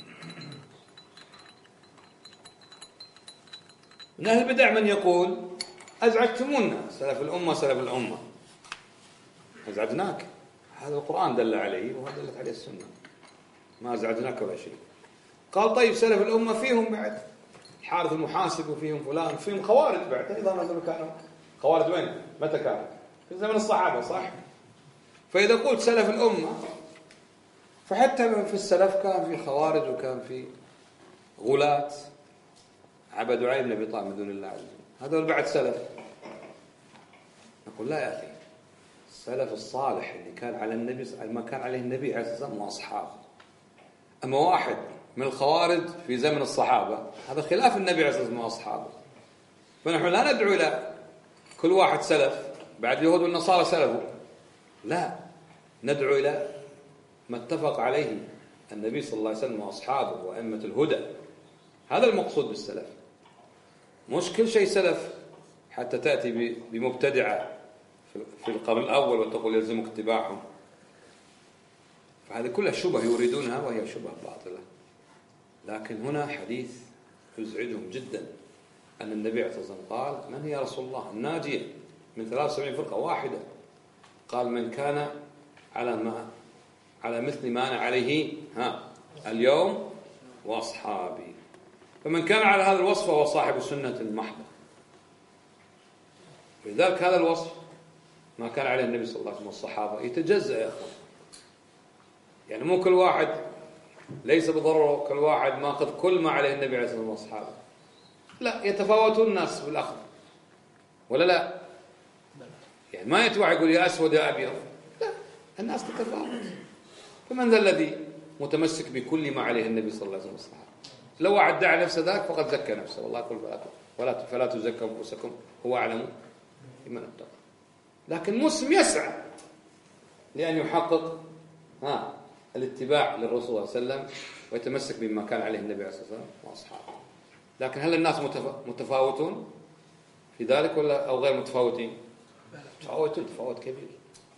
من أهل البدع من يقول أزعجتمونا، سلف الأمة أزعجناك، هذا القرآن دل عليه وهذا دلت عليه السنة، ما أزعجناك ولا شيء. قال طيب سلف الأمة فيهم بعد الحارث المحاسب، وفيهم فلان، فيهم خوارج بعد أيضا. هذول كانوا خوارج وين؟ متى كانوا؟ في زمن الصحابة، صح؟ فإذا قلت سلف الأمة فحتى في السلف كان في خوارج وكان في غلاة عبدوا علي بن أبي طالب من دون الله عز وجل، هذول بعد سلف. نقول لا يا أخي، السلف الصالح اللي كان على النبي ما كان عليه النبي عليه الصلاة والسلام وأصحابه. أما واحد من الخوارج في زمن الصحابة هذا خلاف النبي عليه الصلاة والسلام وأصحابه. فنحن لا ندعو إلى كل واحد سلف بعد اليهود والنصارى سلفوا، لا، ندعو إلى ما اتفق عليه النبي صلى الله عليه وسلم وأصحابه وأئمة الهدى. هذا المقصود بالسلف، مش كل شيء سلف حتى تأتي بمبتدعة في القرن الأول وتقول يلزمك اتباعهم. فهذه كلها شبه يريدونها وهي شبه باطلة. لكن هنا حديث يزعجهم جدا أن النبي عليه الصلاة والسلام قال من هي رسول الله الناجية من 73 فرقة واحدة؟ قال من كان على مثل ما أنا عليه اليوم وأصحابي. فمن كان على هذا الوصف فهو صاحب السنة المحضة. لذلك هذا الوصف ما كان عليه النبي صلى الله عليه وسلم والصحابة يتجزأ يا أخوان. يعني مو كل واحد، ليس بالضرورة كل واحد ماخذ كل ما عليه النبي عليه الصلاة والسلام والصحابة، لا، يتفاوتون الناس بالأخذ ولا لا؟ يعني ما يتوعى يقول يا أسود يا أبيض، لا، الناس تتفاوت. فمن ذا الذي متمسك بكل ما عليه النبي صلى الله عليه وسلم والصحابة؟ لو واحد دعا نفسه ذاك فقد زكى نفسه، والله يقول فلا تزكوا أنفسكم هو أعلم بمن اتقى. لكن مسلم يسعى لأن يحقق الاتباع للرسول صلى الله عليه وسلم ويتمسك بما كان عليه النبي عليه الصلاة والسلام وأصحابه. لكن هل الناس متفاوتون في ذلك ولا أو غير متفاوتين؟ متفاوتون تفاوت كبير.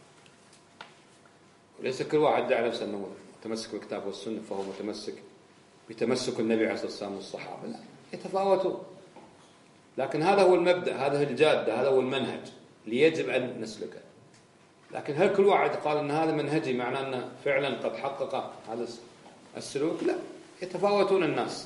وليس كل واحد دعا نفسه أنه متمسك بالكتاب والسنة فهو متمسك بتمسك النبي عليه الصلاة والسلام والصحابة، لا، يتفاوتون. لكن هذا هو المبدأ، هذا هو الجادة، هذا هو المنهج اللي يجب أن نسلكه. لكن هل كل واحد قال أن هذا منهجي معناه أنه فعلا قد حقق هذا السلوك؟ لا، يتفاوتون الناس.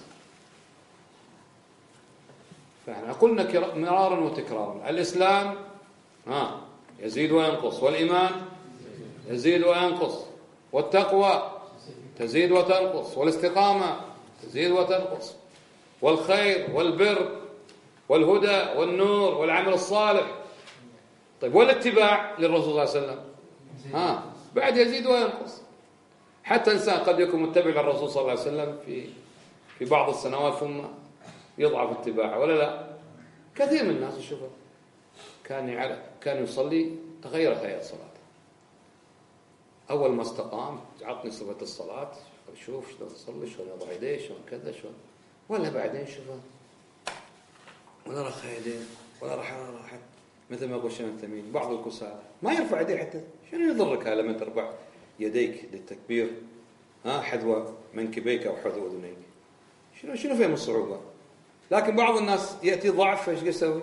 فإحنا قلنا مرارا وتكرارا الإسلام يزيد وينقص، والإيمان يزيد وينقص، والتقوى تزيد وتنقص، والاستقامة تزيد وتنقص، والخير والبر والهدى والنور والعمل الصالح. طيب والاتباع للرسول صلى الله عليه وسلم بعد يزيد وينقص. حتى إنسان قد يكون متبع للرسول صلى الله عليه وسلم في بعض السنوات ثم يضعف اتباعه، ولا لا؟ كثير من الناس شوفوا كان يصلي تغيرت هيئة صلاته. أول ما استقام عطني صفة الصلاة، شوف شلون يصلي، شلون يضع يديه، شلون كذا، شلون، ولا بعدين شوفه ولا رخى يديه ولا راحت مثل ما يقول شيخ التميمي بعض الكسالى ما يرفع يديه. حتى شنو يضرك لما ترفع يديك للتكبير حذو منكبيك أو حذو أذنيك؟ شنو فهم الصعوبة؟ لكن بعض الناس يأتي ضعف، فايش يسوي؟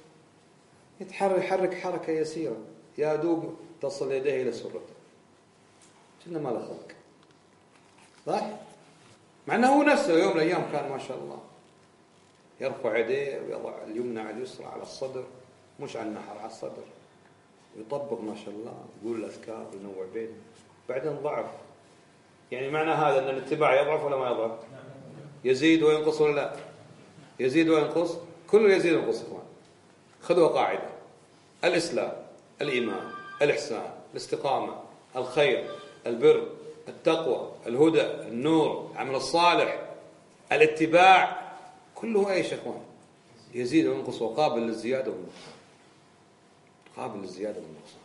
يحرك حركة يسيرة يا دوب تصل يديه إلى سرته، شنو ما له خلق، صح؟ مع أنه هو نفسه يوم من الأيام كان ما شاء الله يرفع يديه ويضع اليمنى على اليسرى على الصدر، مش على النحر، على الصدر، ويطبق ما شاء الله، يقول الأذكار وينوع بينهم. بعدين ضعف يعني معنى هذا أن الاتباع يضعف ولا ما يضعف؟ يزيد وينقص ولا لا؟ يزيد وينقص، كله يزيد وينقص. خذوا قاعدة: الإسلام، الإيمان، الإحسان، الاستقامة، الخير، البر، التقوى، الهدى، النور، العمل الصالح، الاتباع، كله ايش يا اخوان؟ يزيد وينقص وقابل للزيادة والنقصان. قابل للزيادة والنقصان.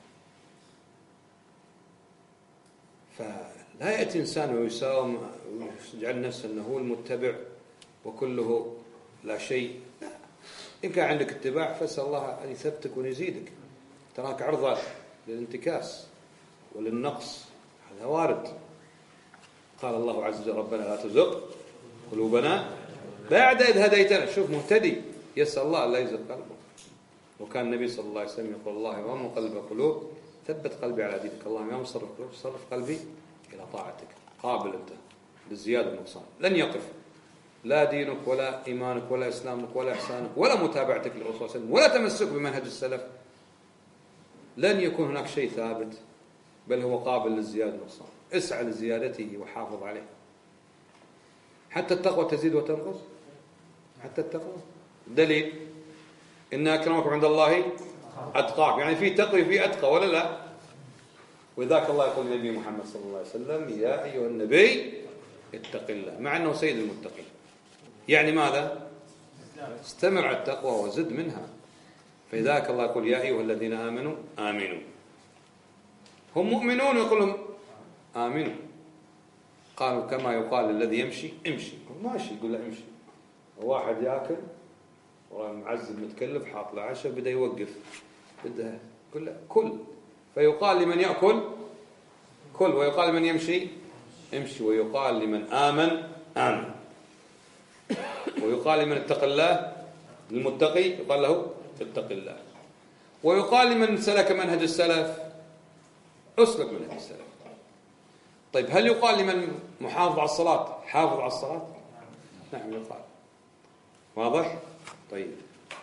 فلا يأتي إنسان ويساوم ويجعل نفسه أنه هو المتبع وكله لا شيء. لا. إن كان عندك اتباع فاسأل الله أن يثبتك ويزيدك. تراك عرضة للانتكاس وللنقص، هذا وارد. قال الله عز وجل: ربنا لا تزغ قلوبنا بعد إذ هديتنا. شوف مهتدي يسأل الله لا يزغ قلبه. وكان النبي صلى الله عليه وسلم يقول: الله يا مقلب قلوب ثبت قلبي على دينك. اللهم يا مصرف قلوب صرف قلبي إلى طاعتك. قابل أنت للزيادة والنقصان. لن يقف لا دينك ولا إيمانك ولا إسلامك ولا إحسانك ولا متابعتك للرسول صلى الله عليه وسلم ولا تمسك بمنهج السلف، لن يكون هناك شيء ثابت، بل هو قابل للزيادة والنقصان. اسعى لزيادته وحافظ عليه. حتى التقوى تزيد وتنقص. حتى التقوى دليل: إن أكرمكم عند الله أتقاكم. يعني في تقوى في أتقى ولا لا؟ وذاك الله يقول للنبي محمد صلى الله عليه وسلم: يا أيها النبي اتق الله، مع أنه سيد المتقين. يعني ماذا؟ استمر على التقوى وزد منها. فذاك الله يقول: يا أيها الذين آمنوا آمنوا. هم مؤمنون ويقول لهم آمنوا. قالوا كما يقال للذي يمشي امشي. ماشي يقول له امشي. واحد ياكل معذب متكلف حاط له عشاء بدا يوقف، بدا يقول له كل. فيقال لمن يأكل كل، ويقال لمن يمشي امشي، ويقال لمن آمن آمن، ويقال لمن اتق الله للمتقي يقال له اتق الله، ويقال لمن سلك منهج السلف اسلك منهج السلف. طيب هل يقال لمن محافظ على الصلاة حافظ على الصلاة؟ نعم يقال. واضح؟ طيب.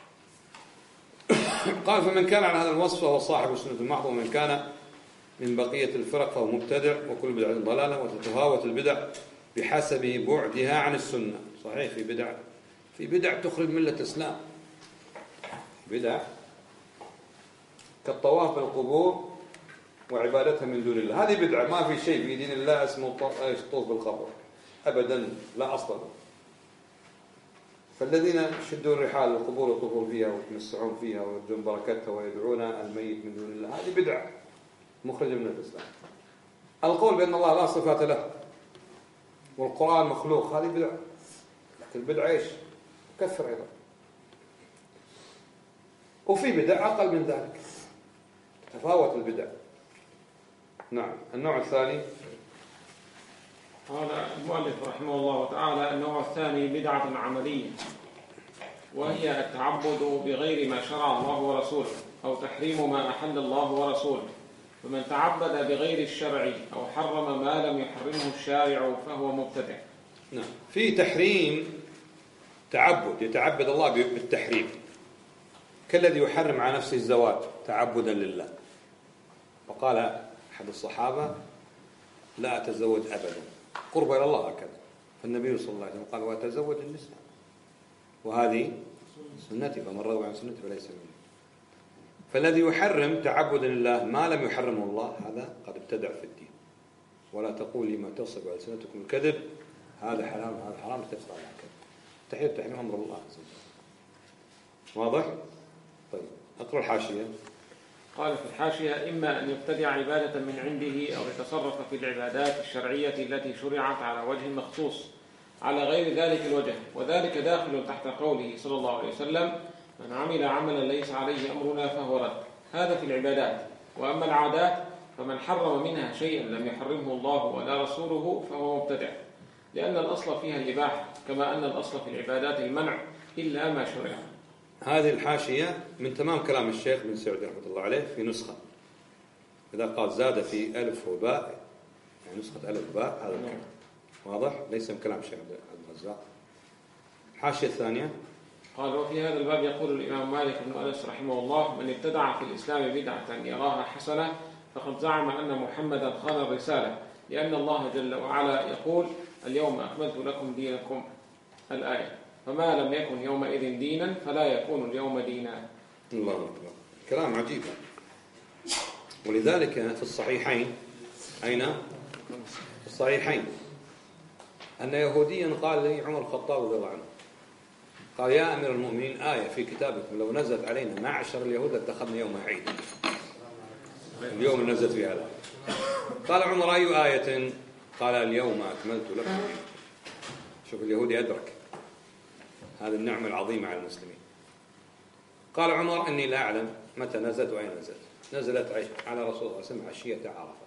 قال: فمن كان على هذا الوصف فهو صاحب السنة المحضة، ومن كان من بقية الفرق فهو مبتدع، وكل بدعة ضلالة، وتتفاوت البدع بحسب بعدها عن السنة. صحيح في بدع تخرج ملة الإسلام، بدع كالطواف بالقبور وعبادتها من دون الله. هذه بدعة، ما في شيء في دين الله اسمه طوف بالقبر أبدا، لا أصل له. فالذين يشدون الرحال للقبور ويطوفون فيها ويتمسحون فيها ويرجون بركتها ويدعون الميت من دون الله، هذه بدعة مخرجة من الإسلام. القول بأن الله لا صفات له والقرآن مخلوق، هذه بدعة. لكن البدعة ايش؟ كثر أيضا. وفي بدع أقل من ذلك، تفاوت البدع. نعم. النوع الثاني قال المؤلف رحمه الله تعالى: النوع الثاني بدعة عملية، وهي التعبد بغير ما شرع الله ورسوله، أو تحريم ما أحل الله ورسوله. فمن تعبد بغير الشرع أو حرم ما لم يحرمه الشارع فهو مبتدع. نعم. في تحريم تعبد، يتعبد الله بالتحريم، كالذي يحرم على نفسه الزواج تعبدا لله. وقال أحد الصحابة: لا أتزوج أبدا قرب إلى الله هكذا. فالنبي صلى الله عليه وسلم قال: وأتزوج النساء وهذه سنتي، فمن رغب عن سنتي فليس مني. فالذي يحرم تعبدا لله ما لم يحرمه الله هذا قد ابتدع في الدين. ولا تقول لما تصف ألسنتكم الكذب هذا حرام هذا حرام تفسر على الكذب. تحريم أمر الله عز وجل. واضح؟ طيب أقرأ الحاشية. قال في الحاشية: إما أن يبتدع عبادة من عنده أو يتصرف في العبادات الشرعية التي شرعت على وجه مخصوص على غير ذلك الوجه، وذلك داخل تحت قوله صلى الله عليه وسلم: من عمل عملا ليس عليه أمرنا فهو رد. هذا في العبادات. وأما العادات فمن حرم منها شيئا لم يحرمه الله ولا رسوله فهو مبتدع، لأن الأصل فيها الإباحة، كما أن الأصل في العبادات المنع إلا ما شرع. هذه الحاشية من تمام كلام الشيخ بن سعودي رحمة الله عليه في نسخة، إذا قال زاد في ألف وباء يعني نسخة ألف باء هذا الكلام واضح، ليس من كلام الشيخ عبد الرزاق. الحاشية الثانية قال: وفي هذا الباب يقول الإمام مالك بن أنس رحمه الله: من ابتدع في الإسلام بدعة يراها حسنة فقد زعم أن محمدا خان الرسالة، لأن الله جل وعلا يقول اليوم أكملت لكم دينكم الآية، فما لم يكن يومئذ دينا فلا يكون اليوم دينا. الله أكبر، كلام عجيب. ولذلك في الصحيحين، أين؟ في الصحيحين، أن يهوديا قال لي عمر الخطاب رضي الله عنه، قال يا أمير المؤمنين آية في كتابكم لو نزلت علينا معشر اليهود لاتخذنا يوم عيد، اليوم اللي نزلت فيها الآية. قال عمر أي آية؟ قال اليوم أكملت لكم. شوف اليهودي أدرك هذه النعمة العظيمة على المسلمين. قال عمر إني لا أعلم متى نزلت وأين نزلت. نزلت على رسول الله صلى الله عليه وسلم عشية عرفة.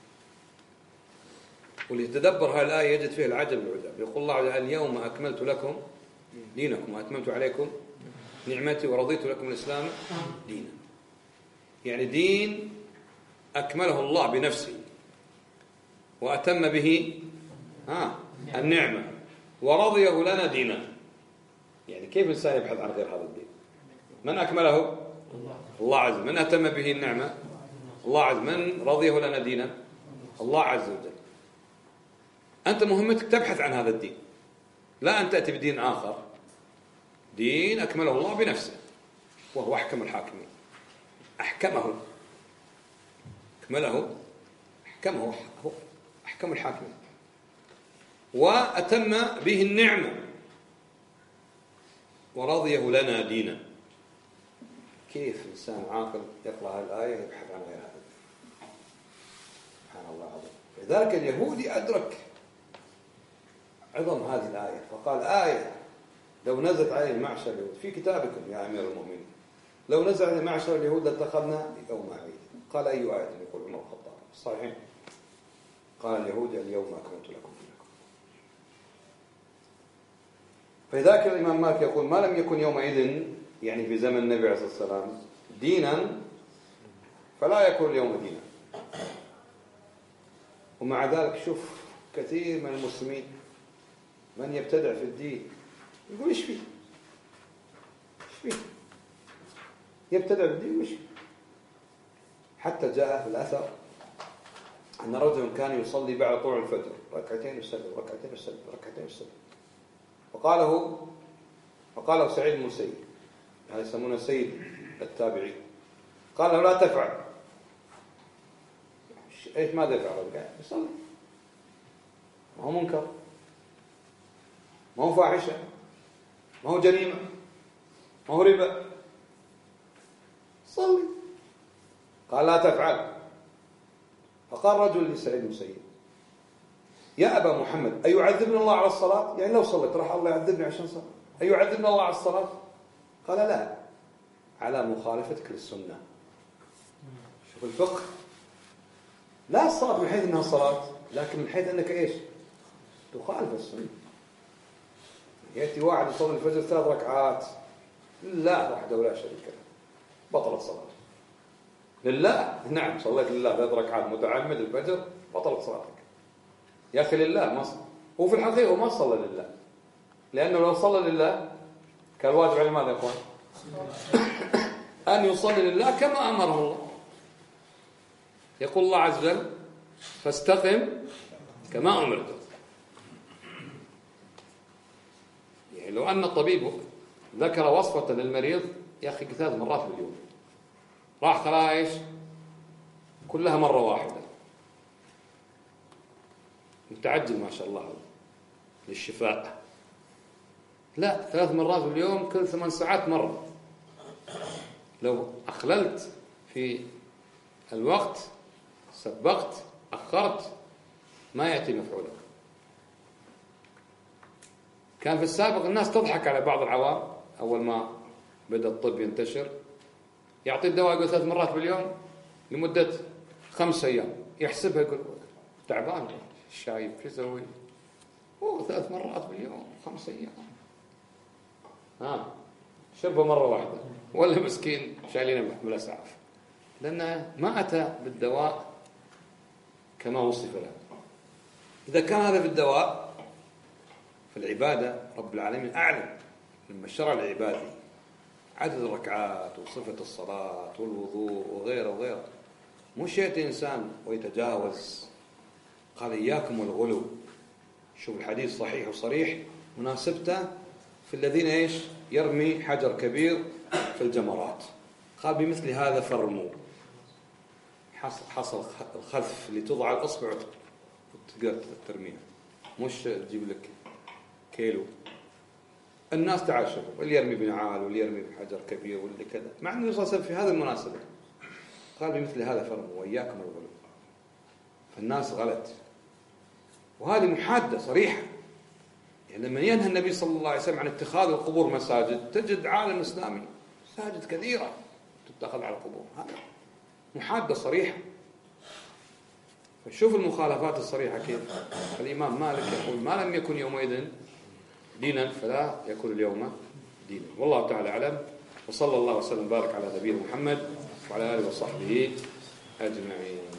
واللي يتدبر هذه الآية يجد فيها العجب العجاب. يقول الله عز وجل اليوم أكملت لكم دينكم وأتممت عليكم نعمتي ورضيت لكم الإسلام دينا. يعني دين أكمله الله بنفسه وأتم به النعمة ورضيه لنا دينا. يعني كيف الإنسان يبحث عن غير هذا الدين؟ من أكمله؟ الله عز وجل. من أتم به النعمة؟ الله عز وجل. من رضيه لنا دينا؟ الله عز وجل. أنت مهمتك تبحث عن هذا الدين، لا أن تأتي بدين آخر. دين أكمله الله بنفسه وهو أحكم الحاكمين. أحكمه أكمله أحكمه هو أحكم الحاكمين وأتم به النعمة ورضيه لنا دينا. كيف إنسان عاقل يقرأ هذه الآية يبحث عن غير هذا؟ سبحان الله العظيم. لذلك اليهودي أدرك عظم هذه الآية فقال آية لو نزلت عليه معشر اليهود في كتابكم يا أمير المؤمنين لو نزل عليه معشر اليهود لاتخذنا يوم عيد. قال أي آية؟ يقول عمر الخطاب صحيح. قال اليهود اليوم أكملت لكم دينكم. فلذلك الإمام مالك يقول ما لم يكن يومئذ يعني في زمن النبي عليه الصلاة والسلام دينا فلا يكون اليوم دينا. ومع ذلك شوف كثير من المسلمين من يبتدع في الدين يقول إيش فيه؟ إيش فيه؟ يبتدع في الدين وإيش فيه؟ حتى جاء في الأثر أن رجلا كان يصلي بعد طلوع الفجر ركعتين يسلم ركعتين يسلم ركعتين يسلم فقاله سعيد بن المسيب، هذا يسمونه سيد التابعين، قال له لا تفعل. ايش ماذا يفعل؟ قال يصلي، ما هو منكر، ما هو فاحشة، ما هو جريمة، ما هو ربا، صلي. قال لا تفعل. فقال رجل لسعيد بن المسيب يا أبا محمد أيعذبنا الله على الصلاة؟ يعني لو صليت راح الله يعذبني عشان صلاة؟ أيعذبنا الله على الصلاة؟ قال لا، على مخالفتك للسنة. شوف الفقه، لا الصلاة من حيث أنها صلاة، لكن من حيث أنك إيش؟ تخالف السنة. يأتي واحد يصلي الفجر 3 ركعات لله وحده لا شريك له، بطلت صلاته. لله، نعم صليت لله 3 ركعات متعمد الفجر، بطلت صلاتك يا أخي. لله ما صلى، هو في الحقيقة ما صلى لله، لأنه لو صلى لله كان واجب عليه ماذا يا أخوان؟ أن يصلي لله كما أمره الله. يقول الله عز وجل فاستقم كما أمرت. يعني لو أن الطبيب ذكر وصفة للمريض يا أخي 3 مرات في اليوم، راح خلاها إيش؟ كلها مرة واحدة، متعجل ما شاء الله للشفاء. لا، 3 مرات في اليوم كل 8 ساعات مرة. لو أخللت في الوقت سبقت أخرت ما يأتي مفعولك. كان في السابق الناس تضحك على بعض العوام أول ما بدأ الطب ينتشر، يعطي الدواء يقول 3 مرات باليوم لمدة 5 أيام، يحسبها يقول تعبان شايب شو يسوي؟ 3 مرات باليوم 5 أيام، شربه مرة واحدة، ولا مسكين شايلين محمل أسعاف، لأنه ما أتى بالدواء كما وصف له. إذا كان هذا في الدواء في العبادة رب العالمين أعلم لما شرع العبادة عدد الركعات وصفة الصلاة والوضوء وغيره وغيره. مش يأتي إنسان ويتجاوز قال إياكم والغلو. شوف الحديث صحيح وصريح، مناسبته في الذين إيش يرمي حجر كبير في الجمرات. قال بمثل هذا فرموا. حصل الخذف اللي توضع الأصبع وتقدر ترميها، مش تجيب لك كيلو. الناس تعاشروا، واللي يرمي بنعال واللي يرمي بحجر كبير واللي كذا، مع أنه صلى الله عليه وسلم في هذا المناسبة قال بمثل هذا فرموا وإياكم الغلو. فالناس غلت، وهذه محادة صريحة. يعني لما ينهى النبي صلى الله عليه وسلم عن اتخاذ القبور مساجد، تجد عالم إسلامي مساجد كثيرة تتخذ على القبور، هذا محادة صريحة. فشوف المخالفات الصريحة كيف. الإمام مالك يقول ما لم يكن يومئذ دينا فلا يكون اليوم دينا. والله تعالى أعلم، وصلى الله وسلم وبارك على نبينا محمد وعلى آله وصحبه أجمعين.